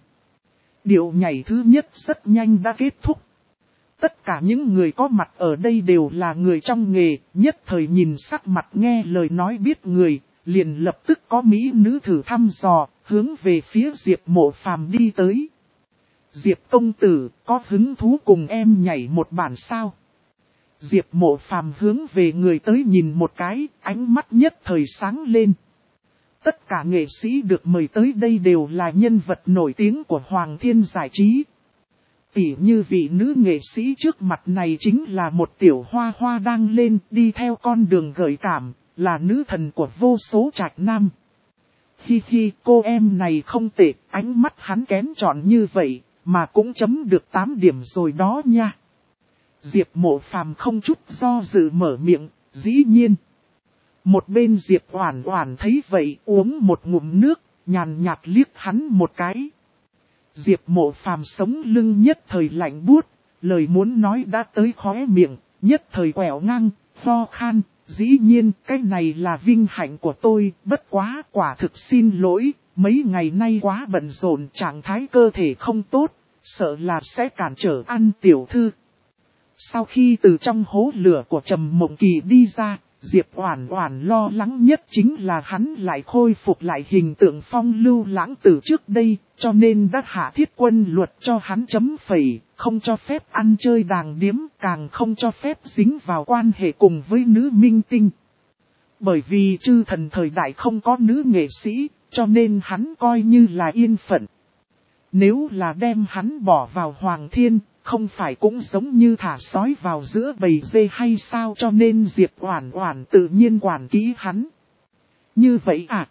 Điệu nhảy thứ nhất rất nhanh đã kết thúc. Tất cả những người có mặt ở đây đều là người trong nghề, nhất thời nhìn sắc mặt nghe lời nói biết người, liền lập tức có mỹ nữ thử thăm dò, hướng về phía Diệp Mộ Phàm đi tới. Diệp công tử, có hứng thú cùng em nhảy một bản sao? Diệp Mộ Phàm hướng về người tới nhìn một cái, ánh mắt nhất thời sáng lên. Tất cả nghệ sĩ được mời tới đây đều là nhân vật nổi tiếng của Hoàng Thiên giải trí. Tỉ như vị nữ nghệ sĩ trước mặt này chính là một tiểu hoa hoa đang lên đi theo con đường gợi cảm, là nữ thần của vô số trạch nam. Hi hi, cô em này không tệ, ánh mắt hắn kén chọn như vậy, mà cũng chấm được 8 điểm rồi đó nha. Diệp Mộ Phàm không chút do dự mở miệng, dĩ nhiên. Một bên Diệp Oản Oản thấy vậy uống một ngụm nước, nhàn nhạt liếc hắn một cái. Diệp Mộ Phàm sống lưng nhất thời lạnh buốt, lời muốn nói đã tới khóe miệng, nhất thời quẹo ngang, ho khan, dĩ nhiên cái này là vinh hạnh của tôi, bất quá quả thực xin lỗi, mấy ngày nay quá bận rộn trạng thái cơ thể không tốt, sợ là sẽ cản trở ăn tiểu thư. Sau khi từ trong hố lửa của Trầm Mộng Kỳ đi ra, Diệp Oản Oản lo lắng nhất chính là hắn lại khôi phục lại hình tượng phong lưu lãng tử trước đây, cho nên đã hạ thiết quân luật cho hắn chấm phẩy, không cho phép ăn chơi đàng điếm, càng không cho phép dính vào quan hệ cùng với nữ minh tinh. Bởi vì chư thần thời đại không có nữ nghệ sĩ, cho nên hắn coi như là yên phận. Nếu là đem hắn bỏ vào Hoàng Thiên, không phải cũng giống như thả sói vào giữa bầy dê hay sao, cho nên Diệp Oản Oản tự nhiên quản kỹ hắn. Như vậy à?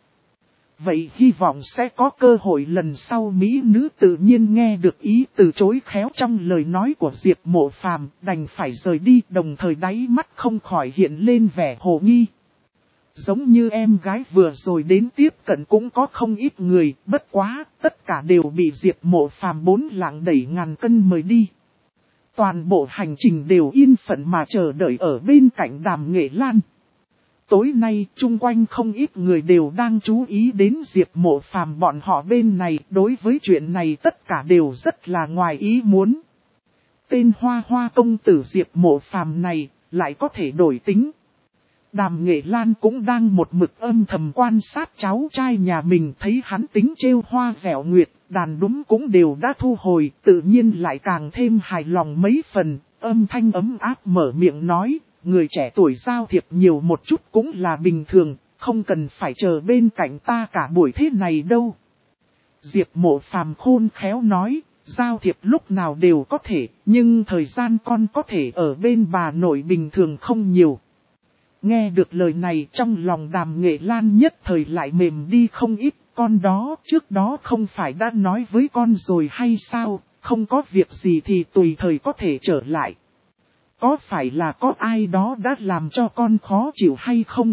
Vậy hy vọng sẽ có cơ hội lần sau mỹ nữ tự nhiên nghe được ý từ chối khéo trong lời nói của Diệp Mộ Phàm, đành phải rời đi, đồng thời đáy mắt không khỏi hiện lên vẻ hồ nghi. Giống như em gái vừa rồi đến tiếp cận cũng có không ít người, bất quá, tất cả đều bị Diệp Mộ Phàm 4 lạng đẩy ngàn cân mời đi. Toàn bộ hành trình đều yên phận mà chờ đợi ở bên cạnh Đàm Nghệ Lan. Tối nay, chung quanh không ít người đều đang chú ý đến Diệp Mộ Phàm bọn họ bên này, đối với chuyện này tất cả đều rất là ngoài ý muốn. Tên hoa hoa công tử Diệp Mộ Phàm này, lại có thể đổi tính. Đàm Nghệ Lan cũng đang một mực âm thầm quan sát cháu trai nhà mình, thấy hắn tính trêu hoa vẻo nguyệt, đàn đúng cũng đều đã thu hồi, tự nhiên lại càng thêm hài lòng mấy phần, âm thanh ấm áp mở miệng nói, người trẻ tuổi giao thiệp nhiều một chút cũng là bình thường, không cần phải chờ bên cạnh ta cả buổi thế này đâu. Diệp Mộ Phàm khôn khéo nói, giao thiệp lúc nào đều có thể, nhưng thời gian con có thể ở bên bà nội bình thường không nhiều. Nghe được lời này trong lòng Đàm Nghệ Lan nhất thời lại mềm đi không ít, con đó trước đó không phải đã nói với con rồi hay sao, không có việc gì thì tùy thời có thể trở lại. Có phải là có ai đó đã làm cho con khó chịu hay không?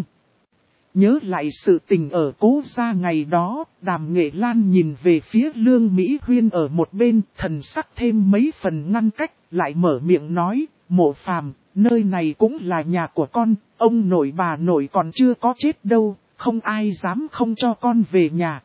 Nhớ lại sự tình ở Cố gia ngày đó, Đàm Nghệ Lan nhìn về phía Lương Mỹ Huyên ở một bên, thần sắc thêm mấy phần ngăn cách, lại mở miệng nói, Mộ Phàm, nơi này cũng là nhà của con, ông nội bà nội còn chưa có chết đâu, không ai dám không cho con về nhà.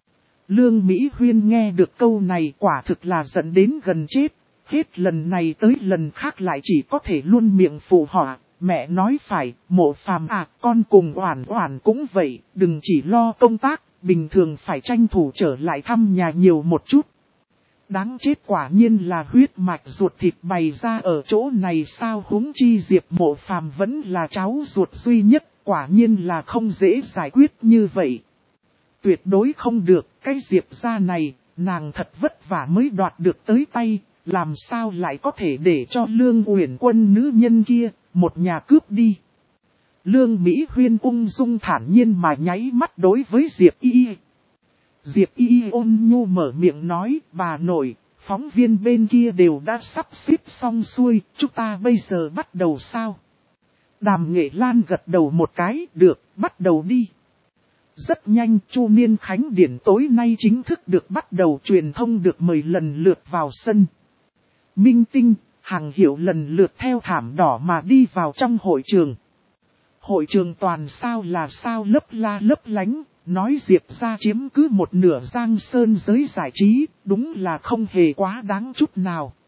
Lương Mỹ Huyên nghe được câu này quả thực là giận đến gần chết, hết lần này tới lần khác lại chỉ có thể luôn miệng phụ họa. Mẹ nói phải, Mộ Phàm à, con cùng Oản Oản cũng vậy, đừng chỉ lo công tác, bình thường phải tranh thủ trở lại thăm nhà nhiều một chút. Đáng chết, quả nhiên là huyết mạch ruột thịt bày ra ở chỗ này sao, huống chi Diệp Mộ Phàm vẫn là cháu ruột duy nhất, quả nhiên là không dễ giải quyết như vậy. Tuyệt đối không được, cái Diệp gia này, nàng thật vất vả mới đoạt được tới tay, làm sao lại có thể để cho Lương Uyển Quân nữ nhân kia, một nhà cướp đi. Lương Mỹ Huyên ung dung thản nhiên mà nháy mắt đối với Diệp Y. Diệp Y ôn nhu mở miệng nói, bà nội, Phóng viên bên kia đều đã sắp xếp xong xuôi, chúng ta bây giờ bắt đầu sao? Đàm Nghệ Lan gật đầu một cái, được, bắt đầu đi. Rất nhanh, Chu Niên Khánh Điển tối nay chính thức được bắt đầu, truyền thông được mời lần lượt vào sân. Minh Tinh, Hàng Hiểu lần lượt theo thảm đỏ mà đi vào trong hội trường. Hội trường toàn sao là sao lấp la lấp lánh, nói Diệp ra chiếm cứ một nửa Giang Sơn giới giải trí, đúng là không hề quá đáng chút nào.